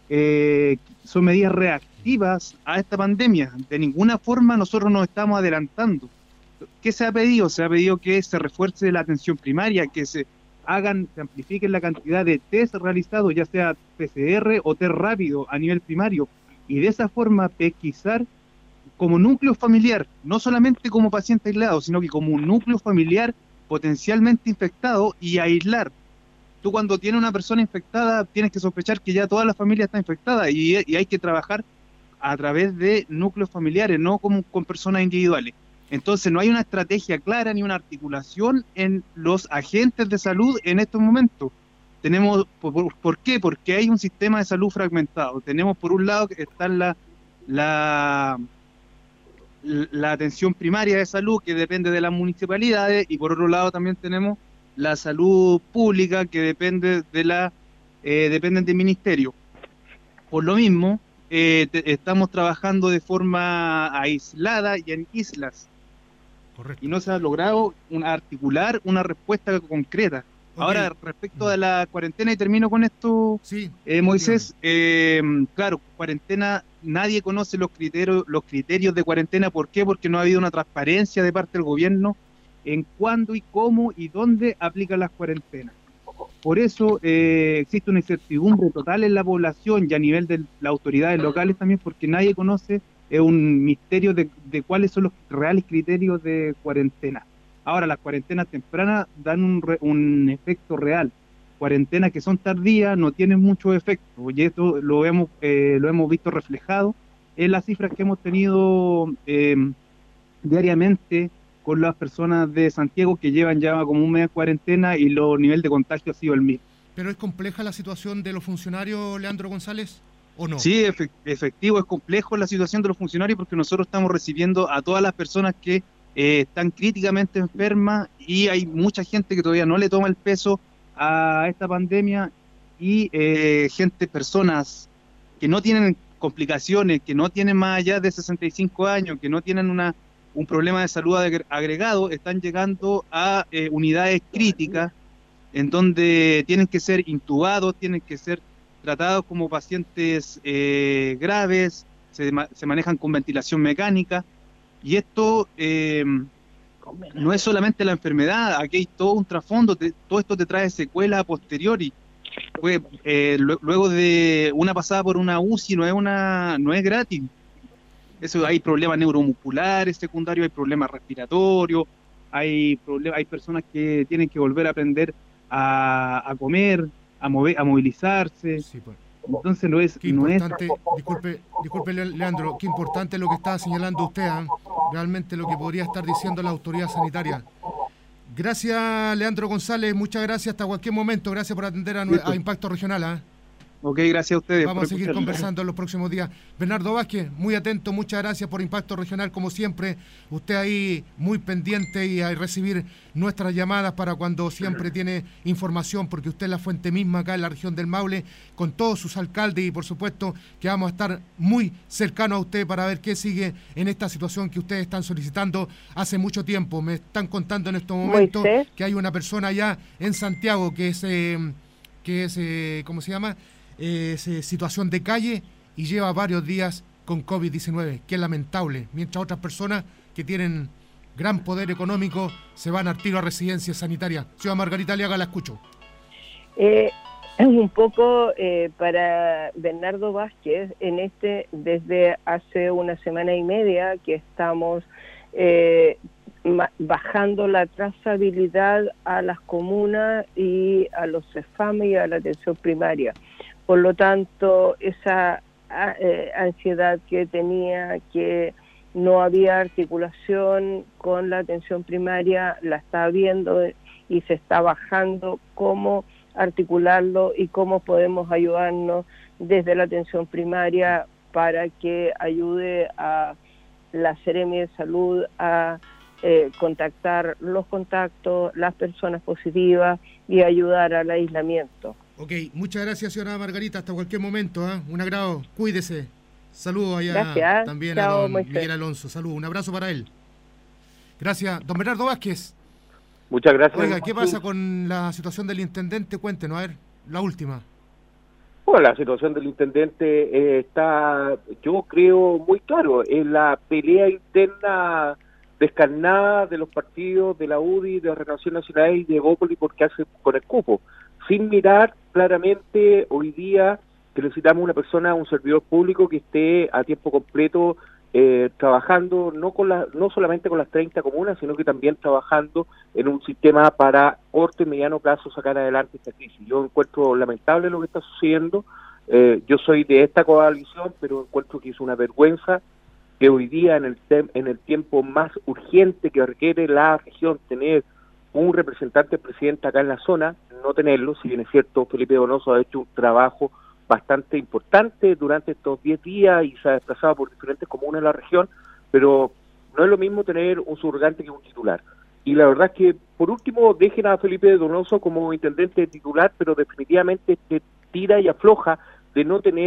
reactivas a esta pandemia. De ninguna forma nosotros nos estamos adelantando. ¿Qué se ha pedido? Se ha pedido que se refuerce la atención primaria, que se amplifiquen la cantidad de test realizados, ya sea PCR o test rápido a nivel primario, y de esa forma pesquisar como núcleo familiar, no solamente como paciente aislado, sino que como un núcleo familiar potencialmente infectado y aislar. Tú cuando tienes una persona infectada tienes que sospechar que ya toda la familia está infectada y hay que trabajar a través de núcleos familiares, no como con personas individuales. Entonces no hay una estrategia clara ni una articulación en los agentes de salud en estos momentos. Tenemos, ¿por qué? Porque hay un sistema de salud fragmentado. Tenemos por un lado que está la atención primaria de salud que depende de las municipalidades y por otro lado también tenemos la salud pública que dependen del ministerio. Por lo mismo, estamos trabajando de forma aislada y en islas. Correcto. Y no se ha logrado articular una respuesta concreta. Okay. Ahora, respecto a la cuarentena, y termino con esto, sí, Moisés, claro, cuarentena, nadie conoce los criterios de cuarentena. ¿Por qué? Porque no ha habido una transparencia de parte del gobierno en cuándo y cómo y dónde aplican las cuarentenas. Por eso existe una incertidumbre total en la población y a nivel de las autoridades locales también, porque nadie conoce un misterio de cuáles son los reales criterios de cuarentena. Ahora, las cuarentenas tempranas dan un efecto real. Cuarentenas que son tardías no tienen mucho efecto, y esto lo hemos visto reflejado en las cifras que hemos tenido diariamente con las personas de Santiago que llevan ya como un mes de cuarentena y el nivel de contagio ha sido el mismo. ¿Pero es compleja la situación de los funcionarios, Leandro González, o no? Sí, efectivo, es complejo la situación de los funcionarios porque nosotros estamos recibiendo a todas las personas que están críticamente enfermas y hay mucha gente que todavía no le toma el peso a esta pandemia y personas que no tienen complicaciones, que no tienen más allá de 65 años, que no tienen un problema de salud agregado, están llegando a unidades críticas en donde tienen que ser intubados, tienen que ser tratados como pacientes graves, se manejan con ventilación mecánica, y esto no es solamente la enfermedad, aquí hay todo un trasfondo, todo esto te trae secuelas a posteriori. Pues, luego de una pasada por una UCI no es gratis. Eso, hay problemas neuromusculares secundarios, hay problemas respiratorios, hay personas que tienen que volver a aprender a comer, a movilizarse. Sí, pues. Entonces no es... Disculpe, Leandro, qué importante lo que está señalando usted, ¿eh? Realmente lo que podría estar diciendo la autoridad sanitaria. Gracias, Leandro González, muchas gracias, hasta cualquier momento, gracias por atender a Impacto Regional, ¿eh? Ok, gracias a ustedes. Vamos a seguir conversando en los próximos días. Bernardo Vázquez, muy atento, muchas gracias por Impacto Regional, como siempre. Usted ahí muy pendiente y a recibir nuestras llamadas para cuando siempre tiene información, porque usted es la fuente misma acá en la región del Maule, con todos sus alcaldes, y por supuesto que vamos a estar muy cercanos a usted para ver qué sigue en esta situación que ustedes están solicitando hace mucho tiempo. Me están contando en estos momentos que hay una persona allá en Santiago que es ¿cómo se llama? Situación de calle y lleva varios días con COVID-19, que es lamentable, mientras otras personas que tienen gran poder económico se van al tiro a residencias sanitarias. Señora Margarita Aliaga, la escucho. Un poco para Bernardo Vázquez, desde hace una semana y media que estamos bajando la trazabilidad a las comunas y a los CEFAM y a la atención primaria. Por lo tanto, esa ansiedad que tenía, que no había articulación con la atención primaria, la está viendo y se está bajando cómo articularlo y cómo podemos ayudarnos desde la atención primaria para que ayude a la Seremi de Salud a contactar los contactos, las personas positivas y ayudar al aislamiento. Ok, muchas gracias, señora Margarita, hasta cualquier momento, ¿eh? Un agrado, cuídese. Saludos allá. Gracias. También Chao, a don Moisés. Miguel Alonso, saludos, un abrazo para él. Gracias. Don Bernardo Vázquez. Muchas gracias. Oiga, ¿qué pasa con la situación del intendente? Cuéntenos, a ver, la última. Bueno, la situación del intendente está, yo creo, muy claro, en la pelea interna descarnada de los partidos de la UDI, de Renovación Nacional y de Evópolis porque hace con el cupo, sin mirar claramente hoy día que necesitamos una persona, un servidor público que esté a tiempo completo trabajando no solamente con las 30 comunas, sino que también trabajando en un sistema para corto y mediano plazo sacar adelante esta crisis. Yo encuentro lamentable lo que está sucediendo, yo soy de esta coalición, pero encuentro que es una vergüenza que hoy día en el tiempo más urgente que requiere la región tener un representante presidente acá en la zona, no tenerlo. Si bien es cierto, Felipe Donoso ha hecho un trabajo bastante importante durante estos 10 días y se ha desplazado por diferentes comunas de la región, pero no es lo mismo tener un subrogante que un titular. Y la verdad es que, por último, dejen a Felipe Donoso como intendente titular, pero definitivamente tira y afloja de no tener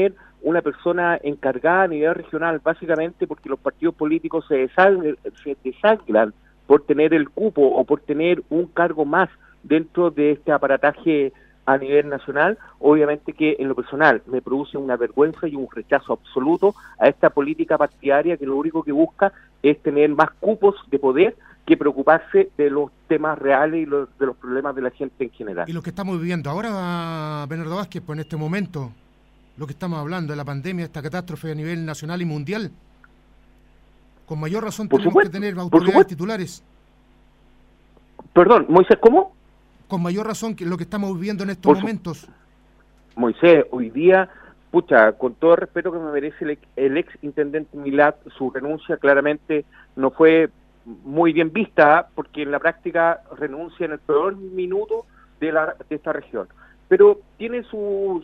una persona encargada a nivel regional, básicamente porque los partidos políticos se desangran por tener el cupo o por tener un cargo más dentro de este aparataje a nivel nacional. Obviamente que en lo personal me produce una vergüenza y un rechazo absoluto a esta política partidaria que lo único que busca es tener más cupos de poder que preocuparse de los temas reales y de los problemas de la gente en general. Y lo que estamos viviendo ahora, Bernardo Vázquez, pues en este momento, lo que estamos hablando de la pandemia, esta catástrofe a nivel nacional y mundial, con mayor razón tenemos que tener autoridades titulares. Perdón, Moisés, ¿cómo? Con mayor razón que lo que estamos viviendo en estos momentos. Moisés, hoy día, con todo el respeto que me merece el ex intendente Milat, su renuncia claramente no fue muy bien vista, porque en la práctica renuncia en el peor minuto de esta región. Pero tiene su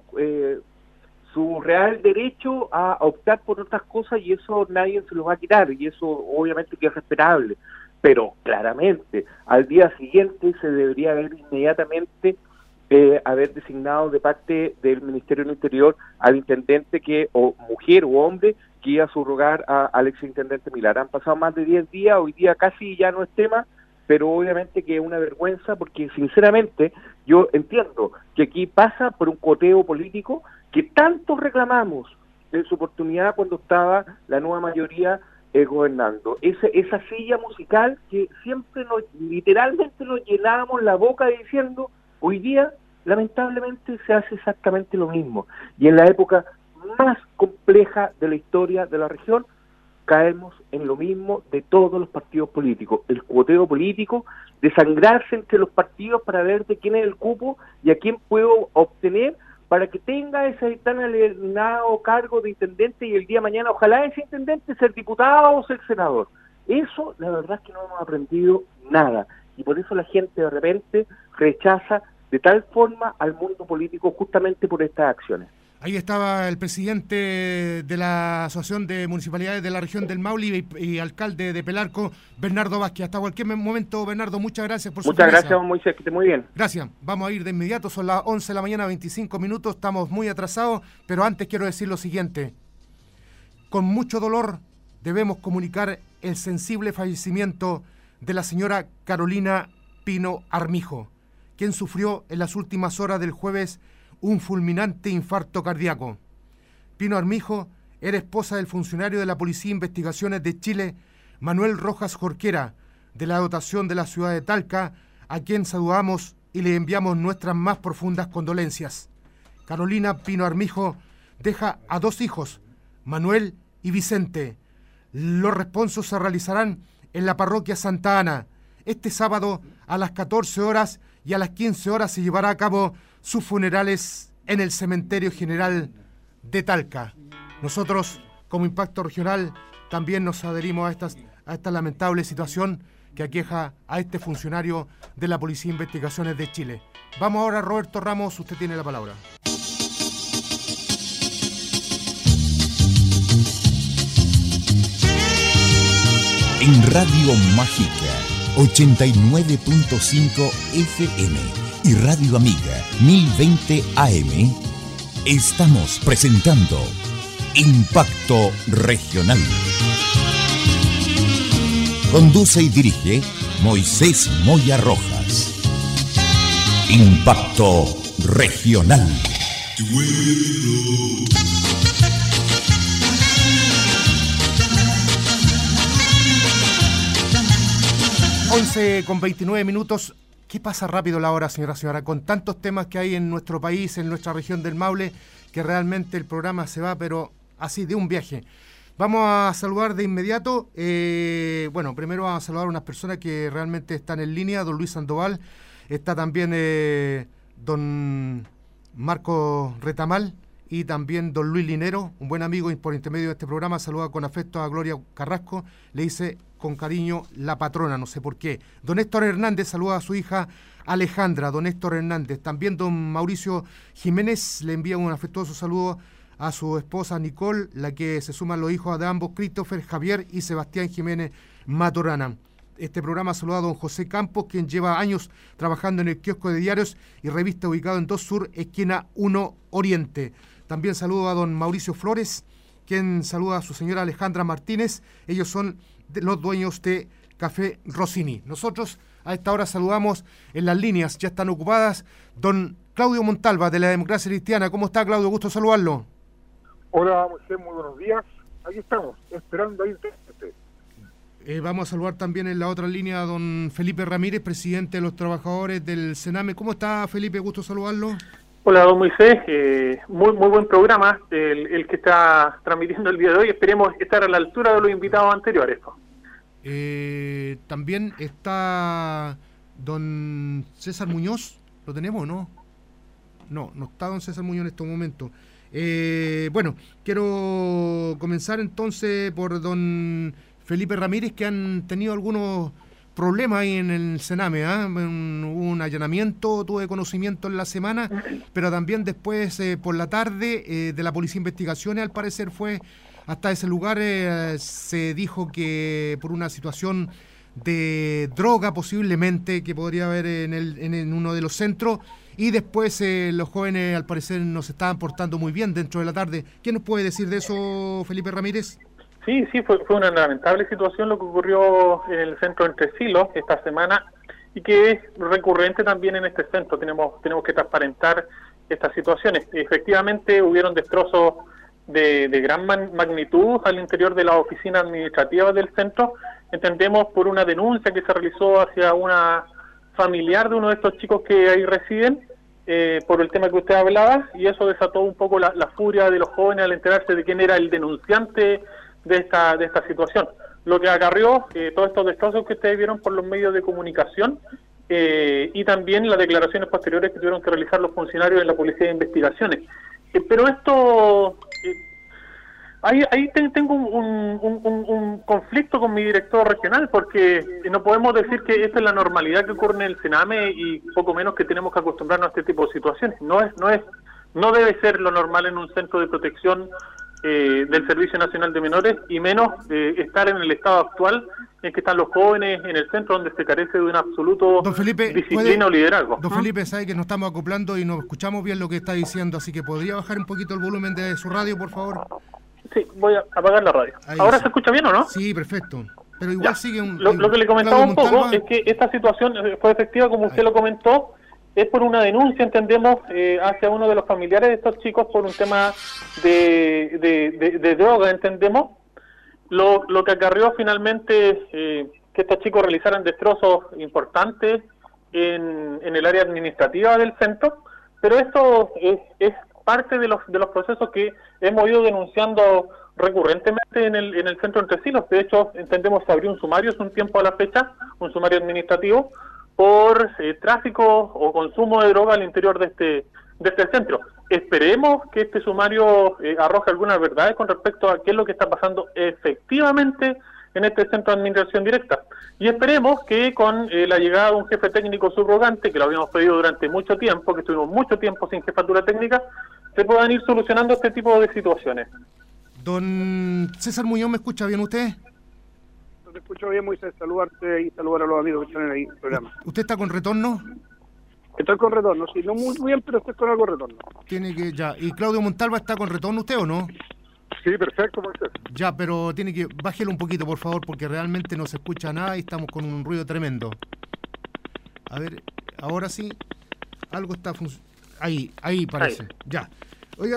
real derecho a optar por otras cosas y eso nadie se lo va a quitar y eso obviamente que es respetable. Pero claramente al día siguiente se debería haber inmediatamente haber designado de parte del Ministerio del Interior al intendente o mujer o hombre que iba a subrogar al exintendente Milat. Han pasado más de 10 días, hoy día casi ya no es tema, pero obviamente que es una vergüenza porque sinceramente yo entiendo que aquí pasa por un coteo político que tanto reclamamos en su oportunidad cuando estaba la nueva mayoría gobernando. Esa silla musical que siempre literalmente nos llenábamos la boca diciendo, hoy día lamentablemente se hace exactamente lo mismo. Y en la época más compleja de la historia de la región, caemos en lo mismo de todos los partidos políticos, el cuoteo político, desangrarse entre los partidos para ver de quién es el cupo y a quién puedo obtener para que tenga ese tan alienado cargo de intendente y el día de mañana, ojalá ese intendente ser diputado o ser senador. Eso, la verdad es que no hemos aprendido nada, y por eso la gente de repente rechaza de tal forma al mundo político justamente por estas acciones. Ahí estaba el presidente de la Asociación de Municipalidades de la Región del Maule y alcalde de Pelarco, Bernardo Vázquez. Hasta cualquier momento, Bernardo, muchas gracias por su presencia. Muchas gracias, Moisés, que esté muy bien. Gracias. Vamos a ir de inmediato, son las 11 de la mañana, 25 minutos, estamos muy atrasados, pero antes quiero decir lo siguiente. Con mucho dolor debemos comunicar el sensible fallecimiento de la señora Carolina Pino Armijo, quien sufrió en las últimas horas del jueves un fulminante infarto cardíaco. Pino Armijo era esposa del funcionario de la Policía de Investigaciones de Chile, Manuel Rojas Jorquera, de la dotación de la ciudad de Talca, a quien saludamos y le enviamos nuestras más profundas condolencias. Carolina Pino Armijo deja a 2 hijos, Manuel y Vicente. Los responsos se realizarán en la parroquia Santa Ana. Este sábado a las 14 horas y a las 15 horas se llevará a cabo sus funerales en el Cementerio General de Talca. Nosotros, como Impacto Regional, también nos adherimos a esta lamentable situación que aqueja a este funcionario de la Policía de Investigaciones de Chile. Vamos ahora, Roberto Ramos, usted tiene la palabra. En Radio Mágica 89.5 FM y Radio Amiga 1020 AM, estamos presentando Impacto Regional. Conduce y dirige Moisés Moya Rojas. Impacto Regional. 11:29 minutos. ¿Qué pasa rápido la hora, señora? Con tantos temas que hay en nuestro país, en nuestra región del Maule, que realmente el programa se va, pero así, de un viaje. Vamos a saludar de inmediato. Primero vamos a saludar a unas personas que realmente están en línea. Don Luis Sandoval, está también don Marco Retamal y también don Luis Linero, un buen amigo y por intermedio de este programa. Saluda con afecto a Gloria Carrasco, le dice con cariño la patrona, no sé por qué. Don Héctor Hernández saluda a su hija Alejandra, don Héctor Hernández. También don Mauricio Jiménez le envía un afectuoso saludo a su esposa Nicole, la que se suman los hijos de ambos, Christopher, Javier y Sebastián Jiménez Maturana. Este programa saluda a don José Campos, quien lleva años trabajando en el kiosco de diarios y revista ubicado en 2 Sur, esquina 1 Oriente. También saludo a don Mauricio Flores, quien saluda a su señora Alejandra Martínez. Ellos son los dueños de Café Rossini. Nosotros a esta hora saludamos en las líneas, ya están ocupadas, don Claudio Montalva de la Democracia Cristiana. ¿Cómo está, Claudio? Gusto saludarlo. Hola, Moisés, muy buenos días. Aquí estamos, esperando ahí. Vamos a saludar también en la otra línea a don Felipe Ramírez, presidente de los trabajadores del Sename. ¿Cómo está, Felipe? Gusto saludarlo. Hola, don Moisés. Muy buen programa el que está transmitiendo el día de hoy. Esperemos estar a la altura de los invitados anteriores. También está don César Muñoz. ¿Lo tenemos o no? No está don César Muñoz en estos momentos. Bueno, quiero comenzar entonces por don Felipe Ramírez, que han tenido algunos problemas ahí en el Sename. Hubo un allanamiento, tuve conocimiento en la semana, pero también después por la tarde de la Policía de Investigaciones, al parecer fue hasta ese lugar. Se dijo que por una situación de droga posiblemente que podría haber en uno de los centros, y después los jóvenes al parecer no se estaban portando muy bien dentro de la tarde. ¿Qué nos puede decir de eso, Felipe Ramírez? Sí, fue una lamentable situación lo que ocurrió en el centro Entre Silos esta semana, y que es recurrente también en este centro. Tenemos que transparentar estas situaciones. Efectivamente hubieron destrozos de gran magnitud al interior de la oficina administrativa del centro. Entendemos por una denuncia que se realizó hacia una familiar de uno de estos chicos que ahí residen, por el tema que usted hablaba, y eso desató un poco la furia de los jóvenes al enterarse de quién era el denunciante de esta situación, lo que acarrió todos estos destrozos que ustedes vieron por los medios de comunicación, y también las declaraciones posteriores que tuvieron que realizar los funcionarios de la Policía de Investigaciones. Pero esto, ahí tengo un conflicto con mi director regional, porque no podemos decir que esta es la normalidad que ocurre en el Sename, y poco menos que tenemos que acostumbrarnos a este tipo de situaciones. No debe ser lo normal en un centro de protección del Servicio Nacional de Menores, y menos estar en el estado actual en que están los jóvenes en el centro, donde se carece de un absoluto disciplina o liderazgo. Don Felipe, sabe que nos estamos acoplando y no escuchamos bien lo que está diciendo, así que ¿podría bajar un poquito el volumen de su radio, por favor? Sí, voy a apagar la radio. Ahí ¿Ahora sí. se escucha bien o no? Sí, perfecto. Pero igual ya. Sigue Lo que le comentaba un poco es que esta situación fue efectiva, como usted lo comentó, es por una denuncia, entendemos, hacia uno de los familiares de estos chicos por un tema de droga, entendemos. Lo que acarrió finalmente que estos chicos realizaran destrozos importantes en el área administrativa del centro, pero esto es parte de los procesos que hemos ido denunciando recurrentemente en el centro Entre Silos. De hecho, entendemos que se abrió un sumario hace un tiempo a la fecha, un sumario administrativo, por tráfico o consumo de droga al interior de este centro. Esperemos que este sumario arroje algunas verdades con respecto a qué es lo que está pasando efectivamente en este centro de administración directa. Y esperemos que con la llegada de un jefe técnico subrogante, que lo habíamos pedido durante mucho tiempo, que estuvimos mucho tiempo sin jefatura técnica, se puedan ir solucionando este tipo de situaciones. Don César Muñoz, ¿me escucha bien usted? Te escucho bien, Moisés, saludarte y saludar a los amigos que están ahí en el programa. ¿Usted está con retorno? Estoy con retorno, sí, no muy bien, pero estoy con algo de retorno. Tiene que, ya. ¿Y Claudio Montalva está con retorno usted o no? Sí, perfecto, Moisés. Ya, pero tiene que, bájelo un poquito, por favor, porque realmente no se escucha nada y estamos con un ruido tremendo. A ver, ahora sí, algo está funcionando. Ahí parece, ahí. Ya. Oiga,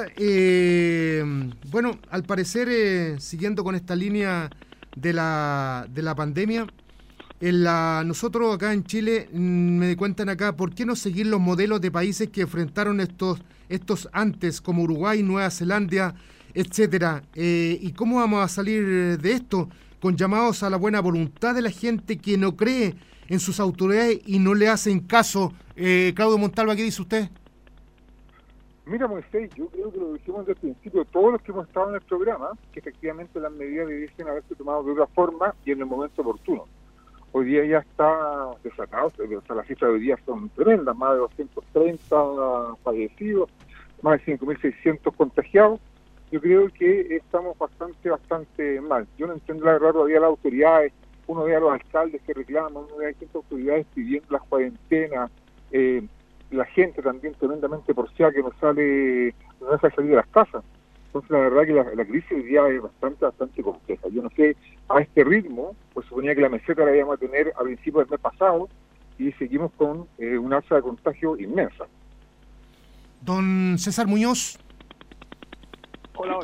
bueno, al parecer, siguiendo con esta línea de la pandemia, nosotros acá en Chile, me cuentan acá, ¿por qué no seguir los modelos de países que enfrentaron estos antes, como Uruguay, Nueva Zelanda, etcétera? ¿Y cómo vamos a salir de esto? Con llamados a la buena voluntad de la gente que no cree en sus autoridades y no le hacen caso. Claudio Montalva, ¿qué dice usted? Mira, Moisés, yo creo que lo dijimos desde el principio, todos los que hemos estado en el programa, que efectivamente las medidas debiesen haberse tomado de otra forma y en el momento oportuno. Hoy día ya está desatado, o sea, las cifras de hoy día son tremendas, más de 230 fallecidos, más de 5.600 contagiados. Yo creo que estamos bastante mal. Yo no entiendo la verdad todavía las autoridades, uno ve a los alcaldes que reclaman, uno ve a distintas autoridades pidiendo las cuarentenas, la gente también tremendamente porfiada que no sale no deja salir de las casas. Entonces la verdad que la crisis hoy día es bastante compleja. Yo no sé, a este ritmo, pues suponía que la meseta la íbamos a tener a principios del mes pasado y seguimos con una alza de contagio inmensa. Don César Muñoz. Hola.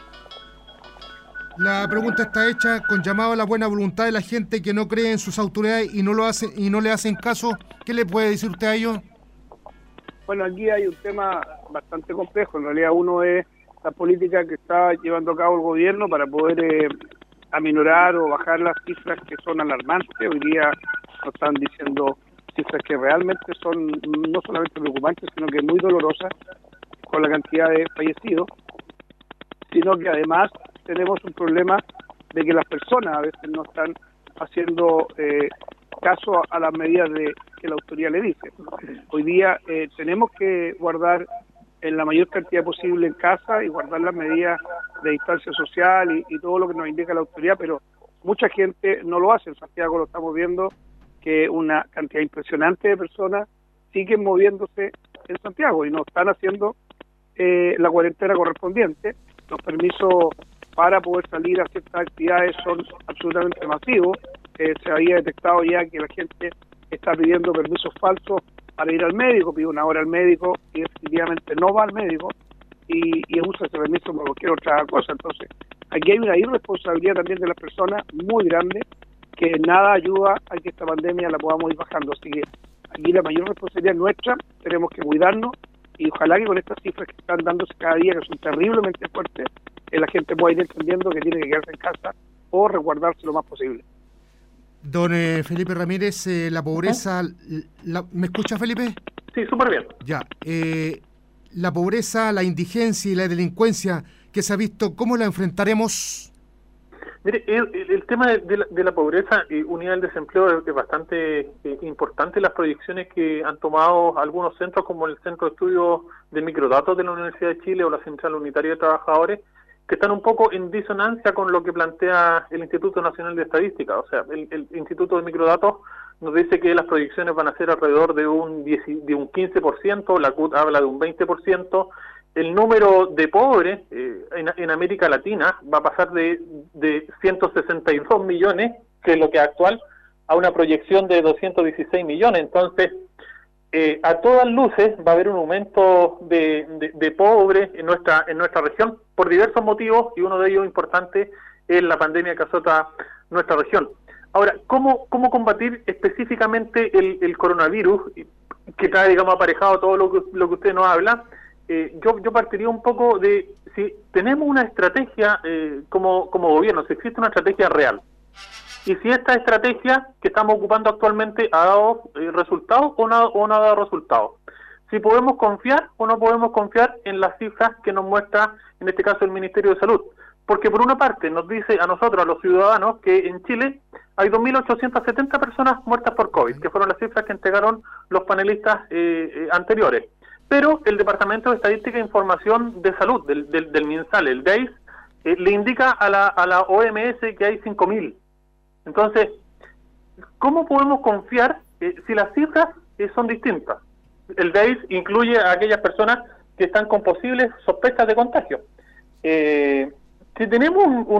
La pregunta está hecha con llamado a la buena voluntad de la gente que no cree en sus autoridades y no le hacen caso. ¿Qué le puede decir usted a ellos? Bueno, aquí hay un tema bastante complejo. En realidad uno es la política que está llevando a cabo el gobierno para poder aminorar o bajar las cifras que son alarmantes. Hoy día nos están diciendo cifras que realmente son no solamente preocupantes, sino que muy dolorosas con la cantidad de fallecidos, sino que además tenemos un problema de que las personas a veces no están haciendo caso a las medidas que la autoridad le dice. Hoy día tenemos que guardar en la mayor cantidad posible en casa y guardar las medidas de distancia social y todo lo que nos indica la autoridad, pero mucha gente no lo hace. En Santiago lo estamos viendo, que una cantidad impresionante de personas siguen moviéndose en Santiago y no están haciendo la cuarentena correspondiente. Los permisos para poder salir a ciertas actividades son absolutamente masivos. Se había detectado ya que la gente está pidiendo permisos falsos para ir al médico, pide una hora al médico y definitivamente no va al médico y usa ese permiso para cualquier otra cosa. Entonces, aquí hay una irresponsabilidad también de las personas muy grande que nada ayuda a que esta pandemia la podamos ir bajando. Así que aquí la mayor responsabilidad es nuestra, tenemos que cuidarnos y ojalá que con estas cifras que están dándose cada día, que son terriblemente fuertes, la gente pueda ir entendiendo que tiene que quedarse en casa o resguardarse lo más posible. Don Felipe Ramírez, la pobreza... ¿Me escucha, Felipe? Sí, súper bien. Ya. La pobreza, la indigencia y la delincuencia que se ha visto, ¿cómo la enfrentaremos? Mire, el tema de la pobreza unida al desempleo es bastante importante. Las proyecciones que han tomado algunos centros, como el Centro de Estudios de Microdatos de la Universidad de Chile o la Central Unitaria de Trabajadores, que están un poco en disonancia con lo que plantea el Instituto Nacional de Estadística. O sea, el Instituto de Microdatos nos dice que las proyecciones van a ser alrededor de un 15%, la CUT habla de un 20%, el número de pobres en América Latina va a pasar de 162 millones, que es lo que es actual, a una proyección de 216 millones. Entonces, a todas luces va a haber un aumento de pobres en nuestra región por diversos motivos, y uno de ellos importante es la pandemia que azota nuestra región. Ahora, ¿cómo combatir específicamente el coronavirus que trae, digamos, aparejado todo lo que usted nos habla? Yo partiría un poco de si tenemos una estrategia como gobierno, si existe una estrategia real. Y si esta estrategia que estamos ocupando actualmente ha dado resultados o no ha dado resultados. Si podemos confiar o no podemos confiar en las cifras que nos muestra, en este caso, el Ministerio de Salud. Porque por una parte nos dice a nosotros, a los ciudadanos, que en Chile hay 2.870 personas muertas por COVID, que fueron las cifras que entregaron los panelistas anteriores. Pero el Departamento de Estadística e Información de Salud, del MinSal, el DEIS, le indica a la OMS que hay 5.000. Entonces, ¿cómo podemos confiar si las cifras son distintas? El DEIS incluye a aquellas personas que están con posibles sospechas de contagio. Si tenemos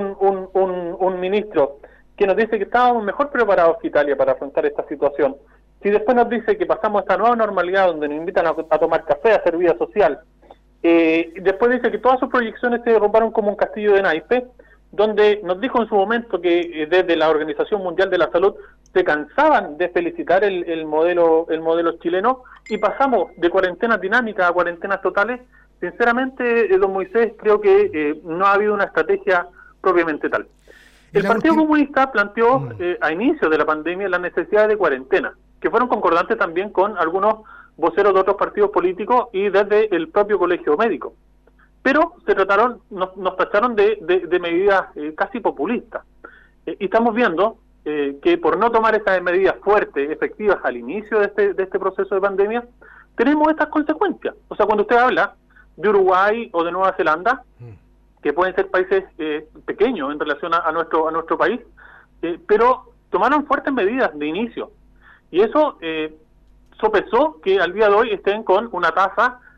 un ministro que nos dice que estábamos mejor preparados que Italia para afrontar esta situación, si después nos dice que pasamos a esta nueva normalidad donde nos invitan a tomar café, a hacer vida social, después dice que todas sus proyecciones se derrumbaron como un castillo de naipes, donde nos dijo en su momento que desde la Organización Mundial de la Salud se cansaban de felicitar el modelo chileno, y pasamos de cuarentenas dinámicas a cuarentenas totales. Sinceramente, don Moisés, creo que no ha habido una estrategia propiamente tal. El Partido Comunista planteó a inicio de la pandemia la necesidad de cuarentena, que fueron concordantes también con algunos voceros de otros partidos políticos y desde el propio colegio médico. Pero nos tacharon de medidas casi populistas. Y estamos viendo que por no tomar esas medidas fuertes, efectivas al inicio de este proceso de pandemia, tenemos estas consecuencias. O sea, cuando usted habla de Uruguay o de Nueva Zelanda, que pueden ser países pequeños en relación a nuestro país, pero tomaron fuertes medidas de inicio. Y eso sopesó que al día de hoy estén con una tasa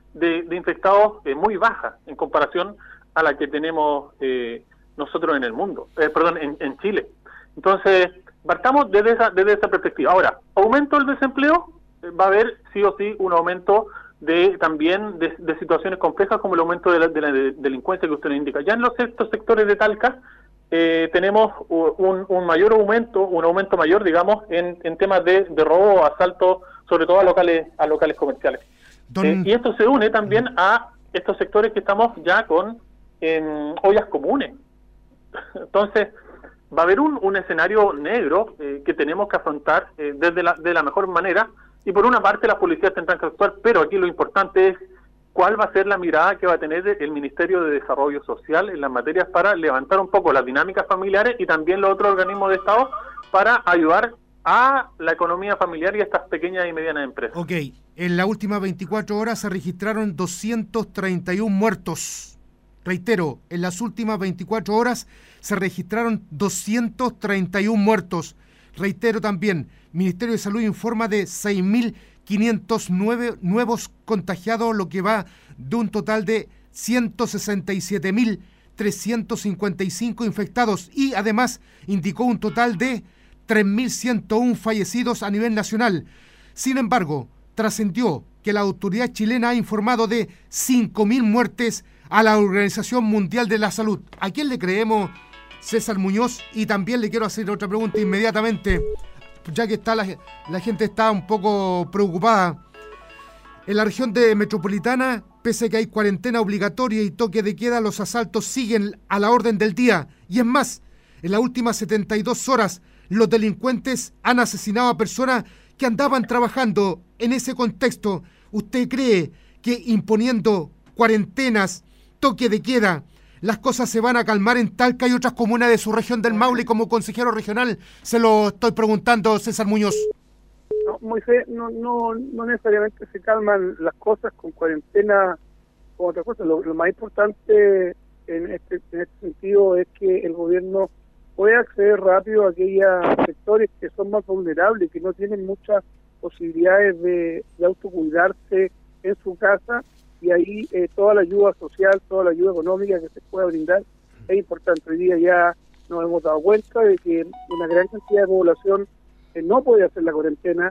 de infectados muy baja en comparación a la que tenemos nosotros en el mundo, en Chile. Entonces, partamos desde esa perspectiva. Ahora, ¿aumento del desempleo? Va a haber sí o sí un aumento también de situaciones complejas, como el aumento de la delincuencia que usted nos indica. Ya en estos sectores de Talca tenemos un aumento mayor, digamos, en temas de robo, asalto, sobre todo a locales comerciales. Y esto se une también a estos sectores que estamos ya con ollas comunes. Entonces, va a haber un escenario negro que tenemos que afrontar de la mejor manera, y por una parte las policías tendrán que actuar, pero aquí lo importante es cuál va a ser la mirada que va a tener el Ministerio de Desarrollo Social en las materias para levantar un poco las dinámicas familiares y también los otros organismos de Estado para ayudar a la economía familiar y a estas pequeñas y medianas empresas. Ok, en las últimas 24 horas se registraron 231 muertos. Reitero, en las últimas 24 horas se registraron 231 muertos. Reitero también, Ministerio de Salud informa de 6.509 nuevos contagiados, lo que va de un total de 167.355 infectados, y además indicó un total de 3.101 fallecidos a nivel nacional. Sin embargo, trascendió que la autoridad chilena ha informado de 5.000 muertes a la Organización Mundial de la Salud. ¿A quién le creemos, César Muñoz? Y también le quiero hacer otra pregunta inmediatamente, ya que está la gente está un poco preocupada. En la región metropolitana, pese a que hay cuarentena obligatoria y toque de queda, los asaltos siguen a la orden del día. Y es más, en las últimas 72 horas, los delincuentes han asesinado a personas que andaban trabajando. En ese contexto, ¿usted cree que imponiendo cuarentenas, toque de queda, las cosas se van a calmar en Talca y otras comunas de su región del Maule? Como consejero regional se lo estoy preguntando, César Muñoz. No, Moisés, no necesariamente se calman las cosas con cuarentena o otra cosa. Lo más importante en este sentido es que el gobierno pueda acceder rápido a aquellos sectores que son más vulnerables, que no tienen muchas posibilidades de autocuidarse en su casa, y ahí toda la ayuda social, toda la ayuda económica que se pueda brindar es importante. Hoy día ya nos hemos dado cuenta de que una gran cantidad de población no puede hacer la cuarentena,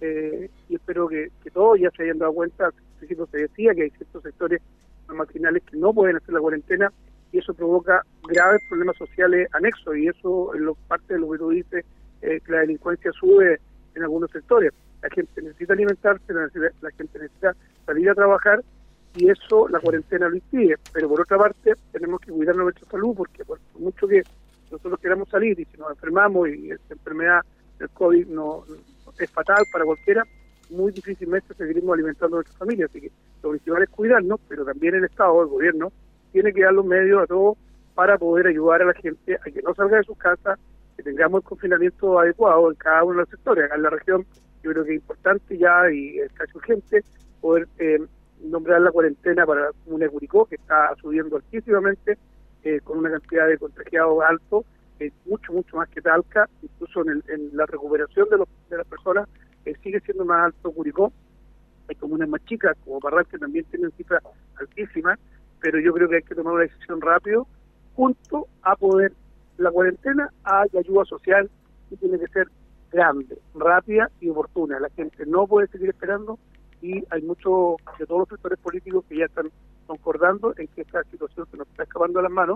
y espero que todos ya se hayan dado cuenta. Al principio se decía que hay ciertos sectores marginales que no pueden hacer la cuarentena, y eso provoca graves problemas sociales anexos, y eso es parte de lo que tú dices, que la delincuencia sube en algunos sectores. La gente necesita alimentarse, la gente necesita salir a trabajar, y eso la cuarentena lo impide. Pero por otra parte, tenemos que cuidar nuestra salud, porque por mucho que nosotros queramos salir, y si nos enfermamos, y esta enfermedad del COVID no es fatal para cualquiera, muy difícilmente seguiremos alimentando a nuestra familia. Así que lo principal es cuidarnos, pero también el Estado, el gobierno, tiene que dar los medios a todos para poder ayudar a la gente a que no salga de sus casas, que tengamos el confinamiento adecuado en cada uno de los sectores. Acá en la región yo creo que es importante ya, y es casi urgente, poder nombrar la cuarentena para la comuna de Curicó, que está subiendo altísimamente, con una cantidad de contagiados alto, mucho más que Talca. Incluso en la recuperación de las personas sigue siendo más alto Curicó. Hay comunas más chicas, como Parral, que también tienen cifras altísimas, pero yo creo que hay que tomar una decisión rápido, junto a poder la cuarentena, hay ayuda social, y tiene que ser grande, rápida y oportuna. La gente no puede seguir esperando, y hay muchos de todos los sectores políticos que ya están concordando en que esta situación se nos está escapando de las manos,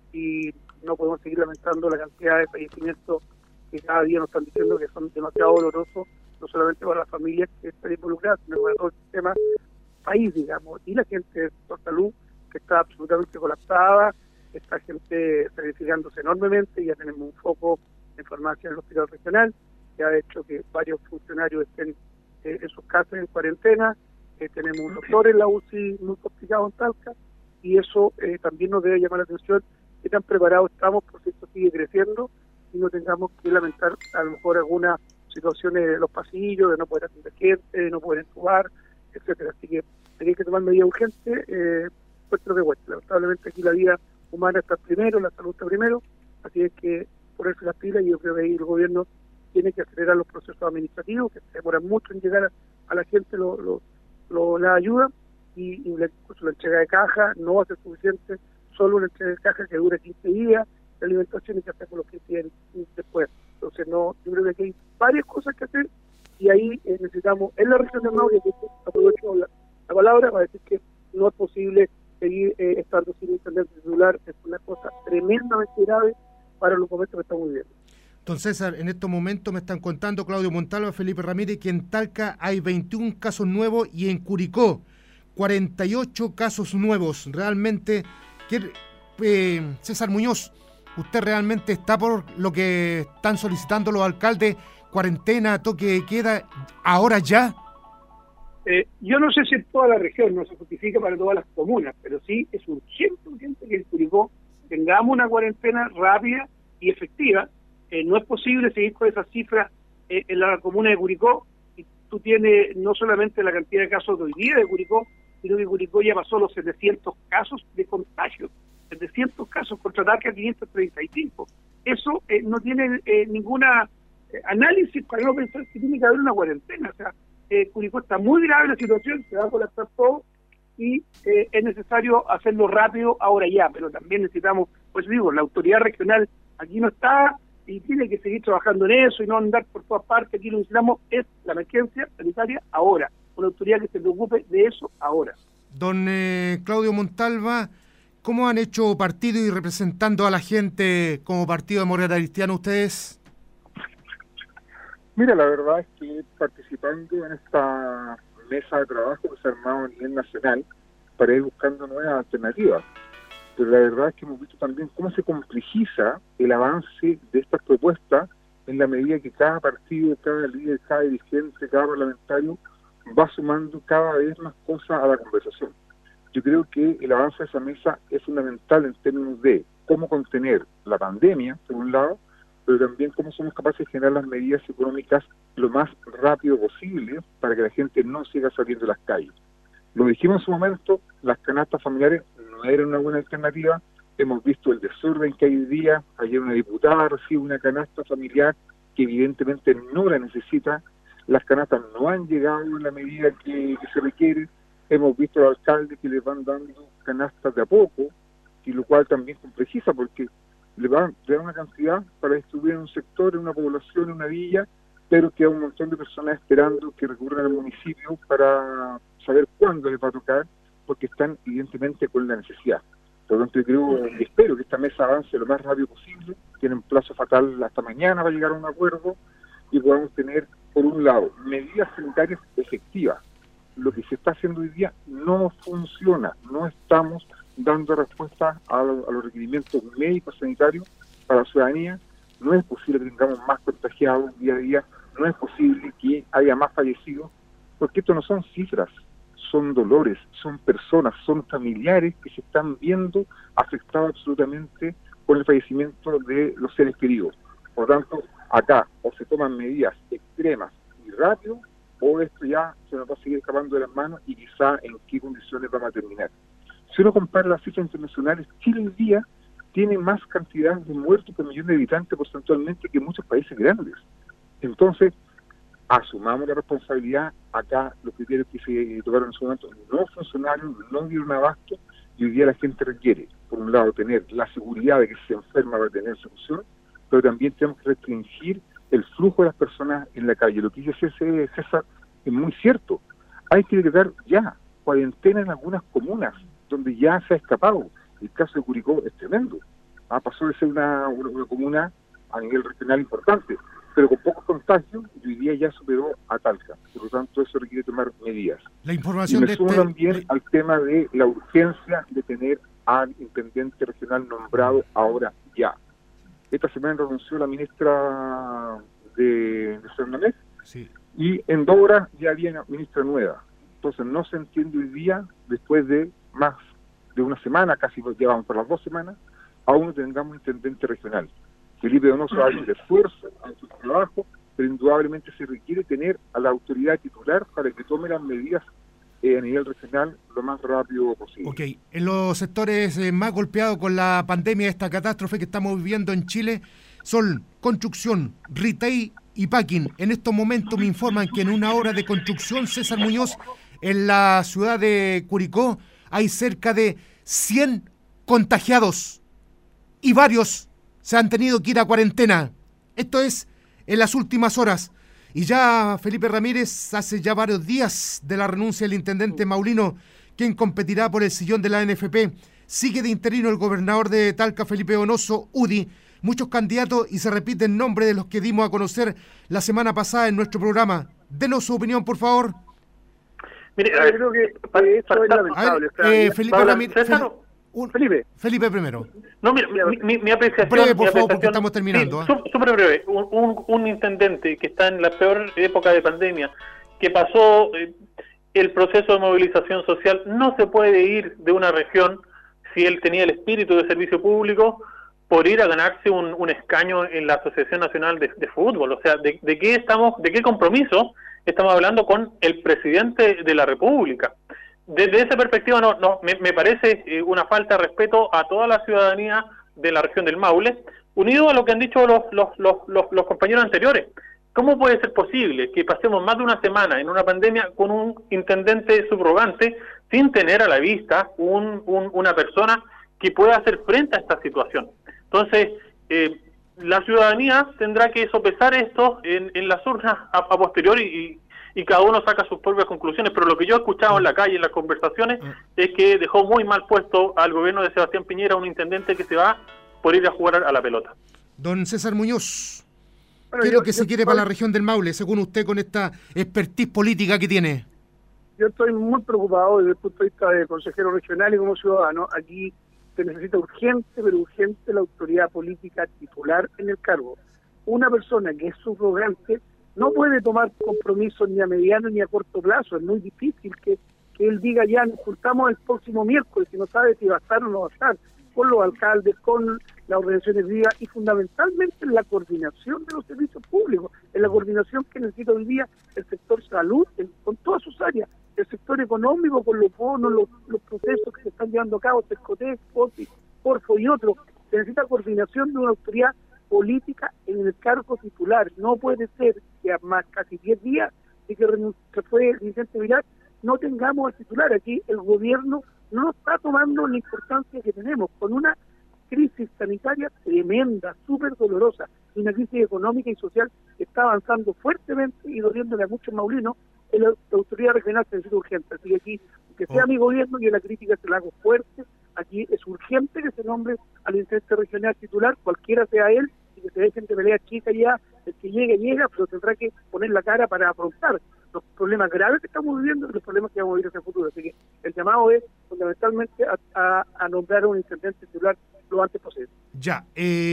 y no podemos seguir lamentando la cantidad de fallecimientos que cada día nos están diciendo que son demasiado dolorosos, no solamente para las familias que están involucradas, sino para todo el sistema país, digamos, y la gente de salud, que está absolutamente colapsada, esta gente sacrificándose enormemente. Ya tenemos un foco de farmacia en el hospital regional, que ha hecho que varios funcionarios estén en sus casas en cuarentena. Tenemos un doctor en la UCI muy complicado en Talca, y eso también nos debe llamar la atención, qué tan preparados estamos por si esto sigue creciendo y no tengamos que lamentar a lo mejor algunas situaciones en los pasillos, de no poder atender gente, de no poder entubar, etcétera. Así que hay que tomar medidas urgentes, cuesta lo que cuesta. Lamentablemente aquí la vida humana está primero, la salud está primero, así es que ponerse las pilas, y yo creo que ahí el gobierno tiene que acelerar los procesos administrativos, que se demoran mucho en llegar a la gente la ayuda, incluso la entrega de caja no va a ser suficiente, solo una entrega de caja que dure 15 días, la alimentación y que hacer con los que tienen después. Entonces, no, yo creo que aquí hay varias cosas que hacer y ahí necesitamos, en la región de Maule, que aprovecho la palabra para decir que no es posible seguir estando sin internet celular, es una cosa tremendamente grave para los momentos que estamos viviendo. Don César, en estos momentos me están contando Claudio Montalva, Felipe Ramírez, que en Talca hay 21 casos nuevos y en Curicó 48 casos nuevos. Realmente, César Muñoz, ¿usted realmente está por lo que están solicitando los alcaldes? ¿Cuarentena, toque de queda, ahora ya? Yo no sé si en toda la región, no se justifica para todas las comunas, pero sí es urgente que en Curicó tengamos una cuarentena rápida y efectiva. No es posible seguir con esas cifras en la comuna de Curicó. Y tú tienes no solamente la cantidad de casos de hoy día de Curicó, sino que Curicó ya pasó los 700 casos de contagio. 700 casos contra Talca 535. Eso no tiene ninguna análisis para no pensar que tiene que haber una cuarentena. O sea, Curicó está muy grave la situación, se va a colapsar todo y es necesario hacerlo rápido ahora ya, pero también necesitamos, pues digo, la autoridad regional aquí no está y tiene que seguir trabajando en eso y no andar por todas partes. Aquí lo que necesitamos es la emergencia sanitaria ahora, una autoridad que se preocupe de eso ahora. Don Claudio Montalva, ¿cómo han hecho partido y representando a la gente como Partido Demócrata Cristiano ustedes? Mira, la verdad es que participando en esta mesa de trabajo que se ha armado a nivel nacional para ir buscando nuevas alternativas. Pero la verdad es que hemos visto también cómo se complejiza el avance de estas propuestas en la medida que cada partido, cada líder, cada dirigente, cada parlamentario va sumando cada vez más cosas a la conversación. Yo creo que el avance de esa mesa es fundamental en términos de cómo contener la pandemia, por un lado, pero también cómo somos capaces de generar las medidas económicas lo más rápido posible para que la gente no siga saliendo de las calles. Lo dijimos en su momento, las canastas familiares no eran una buena alternativa. Hemos visto el desorden que hay hoy día. Ayer una diputada recibe una canasta familiar que evidentemente no la necesita. Las canastas no han llegado en la medida que se requiere. Hemos visto a los alcaldes que les van dando canastas de a poco, y lo cual también complejiza porque le dan una cantidad para distribuir en un sector, en una población, en una villa, pero queda un montón de personas esperando que recurran al municipio para saber cuándo les va a tocar, porque están evidentemente con la necesidad. Por lo tanto, yo creo y espero que esta mesa avance lo más rápido posible. Tienen plazo fatal hasta mañana para llegar a un acuerdo y podamos tener, por un lado, medidas sanitarias efectivas. Lo que se está haciendo hoy día no funciona, no estamos dando respuesta a los requerimientos médicos sanitarios para la ciudadanía. No es posible que tengamos más contagiados día a día, no es posible que haya más fallecidos, porque esto no son cifras, son dolores, son personas, son familiares que se están viendo afectados absolutamente por el fallecimiento de los seres queridos. Por lo tanto, acá o se toman medidas extremas y rápido, o esto ya se nos va a seguir escapando de las manos y quizá en qué condiciones vamos a terminar. Si uno compara las cifras internacionales, Chile hoy día tiene más cantidad de muertos por millón de habitantes porcentualmente que muchos países grandes. Entonces, asumamos la responsabilidad. Acá los criterios que se tocaron en su momento no funcionaron, no dieron abasto, y hoy día la gente requiere, por un lado, tener la seguridad de que si se enferma va a tener solución, pero también tenemos que restringir el flujo de las personas en la calle. Lo que dice César es muy cierto. Hay que decretar ya cuarentena en algunas comunas donde ya se ha escapado. El caso de Curicó es tremendo. Pasó de ser una comuna a nivel regional importante, pero con pocos contagios, y hoy día ya superó a Talca. Por lo tanto, eso requiere tomar medidas. La información y me sumo también al tema de la urgencia de tener al intendente regional nombrado ahora ya. Esta semana renunció la ministra de Fernández, sí, y en 2 horas ya había una ministra nueva. Entonces no se entiende hoy día, después de más de una semana, casi llevamos por las 2 semanas, aún no tengamos un intendente regional. Felipe Donoso ha hecho el esfuerzo, ha hecho el trabajo, pero indudablemente se requiere tener a la autoridad titular para que tome las medidas a nivel regional lo más rápido posible. Ok, en los sectores más golpeados con la pandemia, esta catástrofe que estamos viviendo en Chile, son construcción, retail y packing. En estos momentos me informan que en una obra de construcción, César Muñoz, En la ciudad de Curicó hay cerca de 100 contagiados y varios se han tenido que ir a cuarentena. Esto es en las últimas horas. Y ya Felipe Ramírez, hace ya varios días de la renuncia del intendente Maulino, quien competirá por el sillón de la NFP. Sigue de interino el gobernador de Talca, Felipe Donoso, UDI. Muchos candidatos y se repite el nombre de los que dimos a conocer la semana pasada en nuestro programa. Denos su opinión, por favor. Mire, creo que eso es lamentable. Felipe Ramírez. Felipe primero. No, mira, mi apreciación... Breve, por favor, porque estamos terminando. Sí, súper breve. Un intendente que está en la peor época de pandemia, que pasó el proceso de movilización social, no se puede ir de una región, si él tenía el espíritu de servicio público, por ir a ganarse un escaño en la Asociación Nacional de Fútbol. O sea, ¿de qué compromiso estamos hablando con el presidente de la República? Desde esa perspectiva me parece una falta de respeto a toda la ciudadanía de la región del Maule, unido a lo que han dicho los compañeros anteriores. ¿Cómo puede ser posible que pasemos más de una semana en una pandemia con un intendente subrogante sin tener a la vista una persona que pueda hacer frente a esta situación? Entonces, la ciudadanía tendrá que sopesar esto en las urnas a posteriori y cada uno saca sus propias conclusiones, pero lo que yo he escuchado en la calle, en las conversaciones, es que dejó muy mal puesto al gobierno de Sebastián Piñera, un intendente que se va por ir a jugar a la pelota. Don César Muñoz, ¿qué es lo que se quiere para la región del Maule, según usted, con esta expertise política que tiene? Yo estoy muy preocupado desde el punto de vista de consejero regional y como ciudadano. Aquí se necesita urgente la autoridad política titular en el cargo. Una persona que es subrogante no puede tomar compromisos ni a mediano ni a corto plazo. Es muy difícil que él diga ya nos juntamos el próximo miércoles y no sabe si va a estar o no va a estar, con los alcaldes, con las organizaciones vivas y fundamentalmente en la coordinación de los servicios públicos, en la coordinación que necesita hoy día el sector salud con todas sus áreas, el sector económico con los bonos, los procesos que se están llevando a cabo, Cercotec, POSI, Porfo y otros. Se necesita coordinación de una autoridad política en el cargo titular. No puede ser que a más casi 10 días de que fue Vicente Vilar no tengamos al titular. Aquí el gobierno no está tomando la importancia que tenemos, con una crisis sanitaria tremenda, súper dolorosa, y una crisis económica y social que está avanzando fuertemente y doliéndole a muchos maulinos. La autoridad regional se necesita urgente. Así que aquí, que sea mi gobierno, y la crítica se la hago fuerte, aquí es urgente que se nombre al intendente regional titular, cualquiera sea él, y que se dejen de pelear chica ya, el que llega, pero tendrá que poner la cara para afrontar los problemas graves que estamos viviendo y los problemas que vamos a vivir hacia el futuro. Así que el llamado es fundamentalmente a nombrar a un intendente titular lo antes posible. Ya,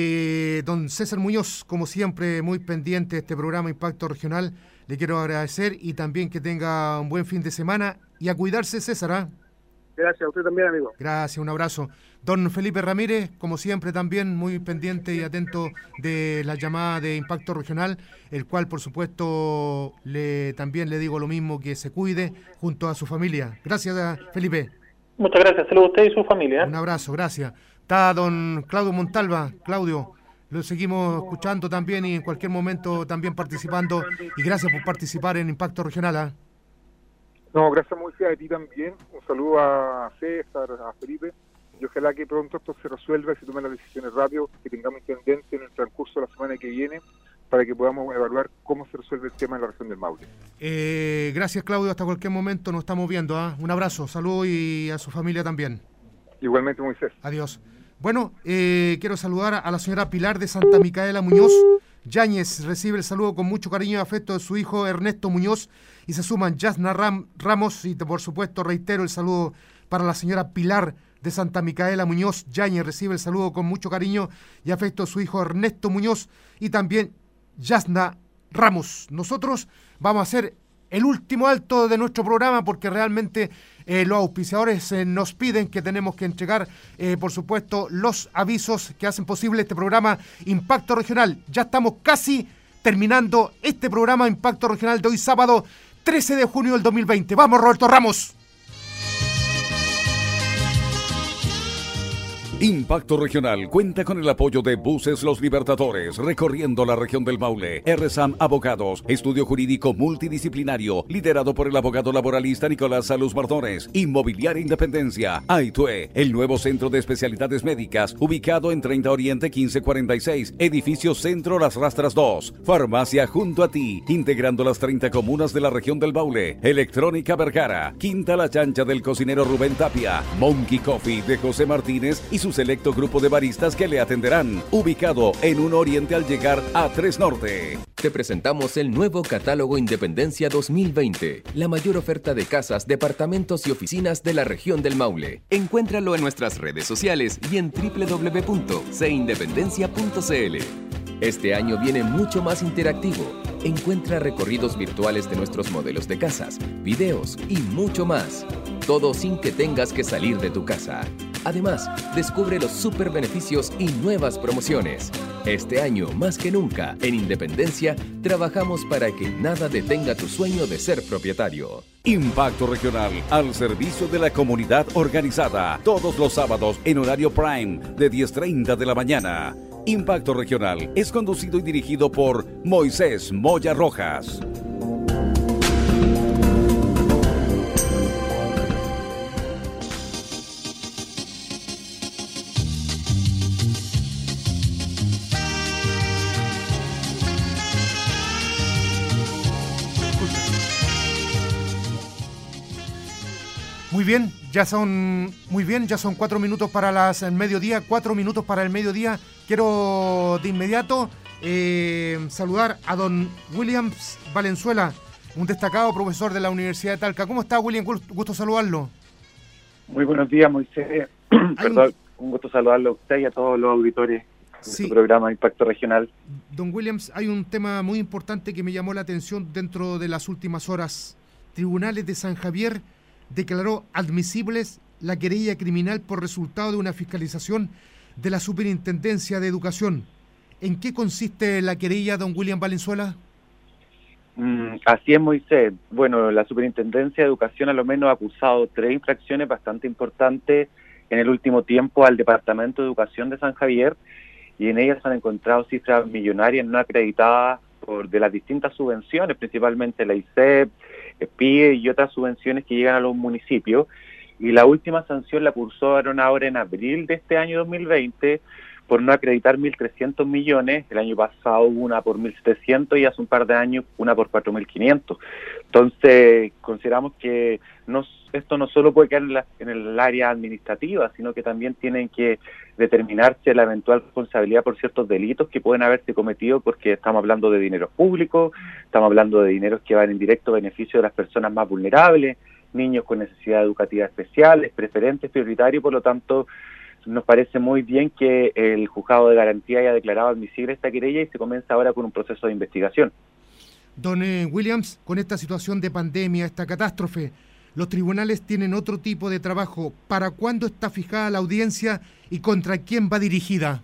don César Muñoz, como siempre, muy pendiente de este programa Impacto Regional, le quiero agradecer y también que tenga un buen fin de semana y a cuidarse, César, ¿eh? Gracias, a usted también, amigo. Gracias, un abrazo. Don Felipe Ramírez, como siempre, también muy pendiente y atento de la llamada de Impacto Regional, el cual, por supuesto, también le digo lo mismo, que se cuide junto a su familia. Gracias, Felipe. Muchas gracias, saludos a usted y su familia. Un abrazo, gracias. Está don Claudio Montalva. Claudio, lo seguimos escuchando también y en cualquier momento también participando. Y gracias por participar en Impacto Regional, ¿eh? No, gracias Moisés, a ti también. Un saludo a César, a Felipe. Y ojalá que pronto esto se resuelva y se tomen las decisiones rápido, que tengamos intendente en el transcurso de la semana que viene, para que podamos evaluar cómo se resuelve el tema en la región del Maule. Gracias, Claudio. Hasta cualquier momento nos estamos viendo, ¿eh? Un abrazo, salud y a su familia también. Igualmente, Moisés. Adiós. Bueno, quiero saludar a la señora Pilar de Santa Micaela Muñoz. Yáñez recibe el saludo con mucho cariño y afecto de su hijo Ernesto Muñoz, y se suman Yasna Ramos, y por supuesto reitero el saludo para la señora Pilar de Santa Micaela Muñoz. Yáñez recibe el saludo con mucho cariño y afecto de su hijo Ernesto Muñoz y también Yasna Ramos. Nosotros vamos a hacer el último alto de nuestro programa porque realmente los auspiciadores nos piden que tenemos que entregar, por supuesto, los avisos que hacen posible este programa Impacto Regional. Ya estamos casi terminando este programa Impacto Regional de hoy sábado 13 de junio del 2020. ¡Vamos, Roberto Ramos! Impacto Regional cuenta con el apoyo de Buses Los Libertadores, recorriendo la región del Maule. RSAM Abogados, estudio jurídico multidisciplinario, liderado por el abogado laboralista Nicolás Saluz Mardones. Inmobiliaria Independencia. Aitue, el nuevo centro de especialidades médicas, ubicado en 30 Oriente 1546, edificio Centro Las Rastras 2. Farmacia junto a ti, integrando las 30 comunas de la región del Maule. Electrónica Vergara, Quinta La Chancha del cocinero Rubén Tapia, Monkey Coffee de José Martínez y su selecto grupo de baristas que le atenderán, ubicado en 1 Oriente al llegar a 3 Norte. Te presentamos el nuevo Catálogo Independencia 2020, la mayor oferta de casas, departamentos y oficinas de la región del Maule. Encuéntralo en nuestras redes sociales y en www.cindependencia.cl. Este año viene mucho más interactivo. Encuentra recorridos virtuales de nuestros modelos de casas, videos y mucho más. Todo sin que tengas que salir de tu casa. Además, descubre los super beneficios y nuevas promociones. Este año, más que nunca, en Independencia, trabajamos para que nada detenga tu sueño de ser propietario. Impacto Regional, al servicio de la comunidad organizada. Todos los sábados en horario prime, de 10:30 de la mañana. Impacto Regional es conducido y dirigido por Moisés Moya Rojas. Ya son 4 minutos para el mediodía, 4 minutos para el mediodía. Quiero de inmediato saludar a don Williams Valenzuela, un destacado profesor de la Universidad de Talca. ¿Cómo está, William? Gusto saludarlo. Muy buenos días, Moisés. Perdón, un gusto saludarlo a usted y a todos los auditores de su programa Impacto Regional. Don Williams, hay un tema muy importante que me llamó la atención dentro de las últimas horas. Tribunales de San Javier declaró admisibles la querella criminal por resultado de una fiscalización de la Superintendencia de Educación. ¿En qué consiste la querella, don William Valenzuela? Así es, Moisés. Bueno, la Superintendencia de Educación a lo menos ha acusado 3 infracciones bastante importantes en el último tiempo al Departamento de Educación de San Javier, y en ellas se han encontrado cifras millonarias no acreditadas de las distintas subvenciones, principalmente la ISEP, PIE y otras subvenciones que llegan a los municipios. Y la última sanción la cursaron ahora en abril de este año 2020 por no acreditar 1.300 millones. El año pasado hubo una por 1.700 y hace un par de años una por 4.500. Entonces consideramos que esto no solo puede quedar en el área administrativa, sino que también tienen que determinarse la eventual responsabilidad por ciertos delitos que pueden haberse cometido, porque estamos hablando de dinero público, estamos hablando de dineros que van en directo beneficio de las personas más vulnerables, niños con necesidades educativas especiales, preferentes, prioritarios. Por lo tanto, nos parece muy bien que el juzgado de garantía haya declarado admisible esta querella y se comienza ahora con un proceso de investigación. Don Williams, con esta situación de pandemia, esta catástrofe, los tribunales tienen otro tipo de trabajo. ¿Para cuándo está fijada la audiencia y contra quién va dirigida?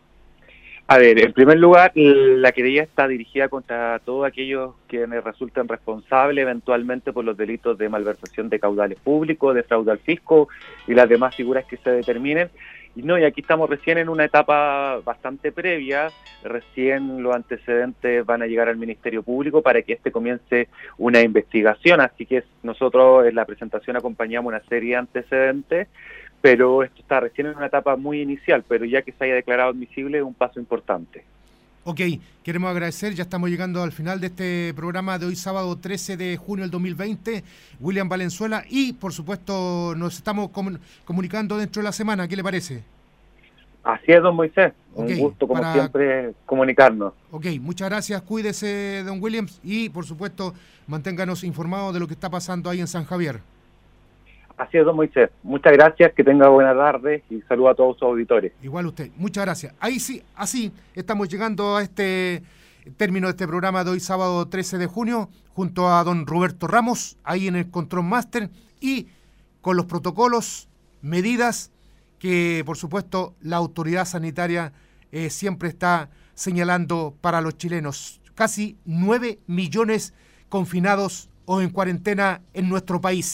A ver, en primer lugar, la querella está dirigida contra todos aquellos que resulten responsables eventualmente por los delitos de malversación de caudales públicos, de fraude al fisco y las demás figuras que se determinen. Y aquí estamos recién en una etapa bastante previa, recién los antecedentes van a llegar al Ministerio Público para que comience una investigación, así que nosotros en la presentación acompañamos una serie de antecedentes, pero esto está recién en una etapa muy inicial, pero ya que se haya declarado admisible es un paso importante. Ok, queremos agradecer, ya estamos llegando al final de este programa de hoy sábado 13 de junio del 2020, William Valenzuela, y por supuesto nos estamos comunicando dentro de la semana, ¿qué le parece? Así es, don Moisés, un gusto como siempre comunicarnos. Ok, muchas gracias, cuídese don Williams y por supuesto manténganos informados de lo que está pasando ahí en San Javier. Así es, don Moisés. Muchas gracias, que tenga buena tarde y saludo a todos sus auditores. Igual usted. Muchas gracias. Ahí sí, así estamos llegando a este término de este programa de hoy, sábado 13 de junio, junto a don Roberto Ramos, ahí en el Control Master, y con los protocolos, medidas que, por supuesto, la autoridad sanitaria siempre está señalando para los chilenos. Casi 9 millones confinados o en cuarentena en nuestro país.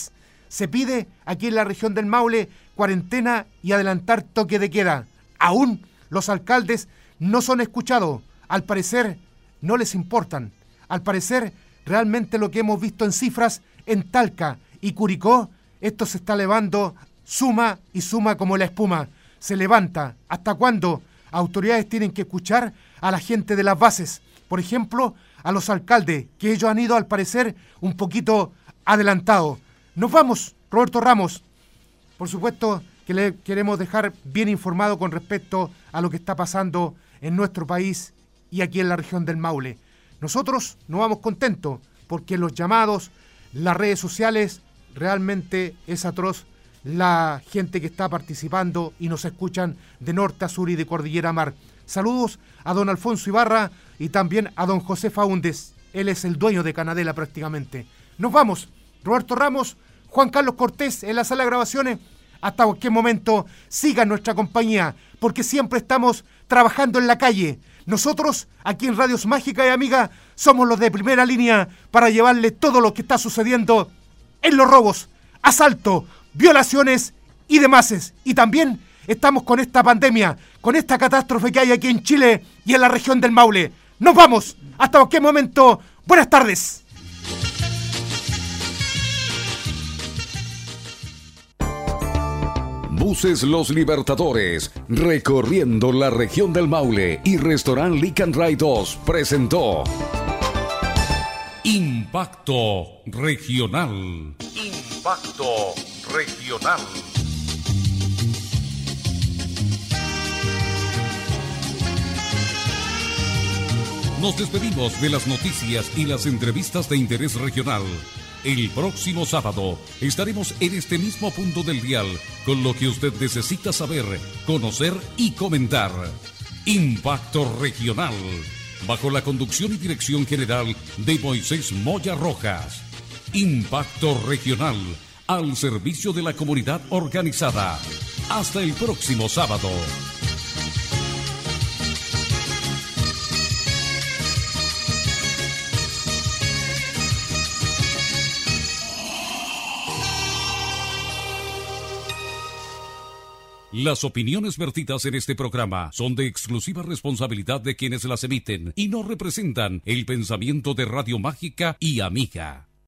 Se pide aquí en la región del Maule cuarentena y adelantar toque de queda. Aún los alcaldes no son escuchados. Al parecer no les importan. Al parecer realmente lo que hemos visto en cifras en Talca y Curicó, esto se está elevando suma y suma como la espuma. Se levanta. ¿Hasta cuándo? Autoridades tienen que escuchar a la gente de las bases. Por ejemplo, a los alcaldes, que ellos han ido al parecer un poquito adelantados. Nos vamos, Roberto Ramos. Por supuesto que le queremos dejar bien informado con respecto a lo que está pasando en nuestro país y aquí en la región del Maule. Nosotros nos vamos contentos porque los llamados, las redes sociales, realmente es atroz la gente que está participando y nos escuchan de norte a sur y de cordillera a mar. Saludos a don Alfonso Ibarra y también a don José Faúndez. Él es el dueño de Canadela prácticamente. Nos vamos. Roberto Ramos, Juan Carlos Cortés en la sala de grabaciones. Hasta cualquier momento sigan nuestra compañía, porque siempre estamos trabajando en la calle. Nosotros, aquí en Radios Mágica y Amiga, somos los de primera línea para llevarle todo lo que está sucediendo en los robos, asaltos, violaciones y demás. Y también estamos con esta pandemia, con esta catástrofe que hay aquí en Chile y en la región del Maule. Nos vamos. Hasta cualquier momento. Buenas tardes. Buses Los Libertadores, recorriendo la región del Maule, y Restaurant Lick and Ride 2 presentó Impacto Regional. Impacto Regional. Nos despedimos de las noticias y las entrevistas de interés regional. El próximo sábado estaremos en este mismo punto del dial con lo que usted necesita saber, conocer y comentar. Impacto Regional, bajo la conducción y dirección general de Moisés Moya Rojas. Impacto Regional, al servicio de la comunidad organizada. Hasta el próximo sábado. Las opiniones vertidas en este programa son de exclusiva responsabilidad de quienes las emiten y no representan el pensamiento de Radio Mágica y Amiga.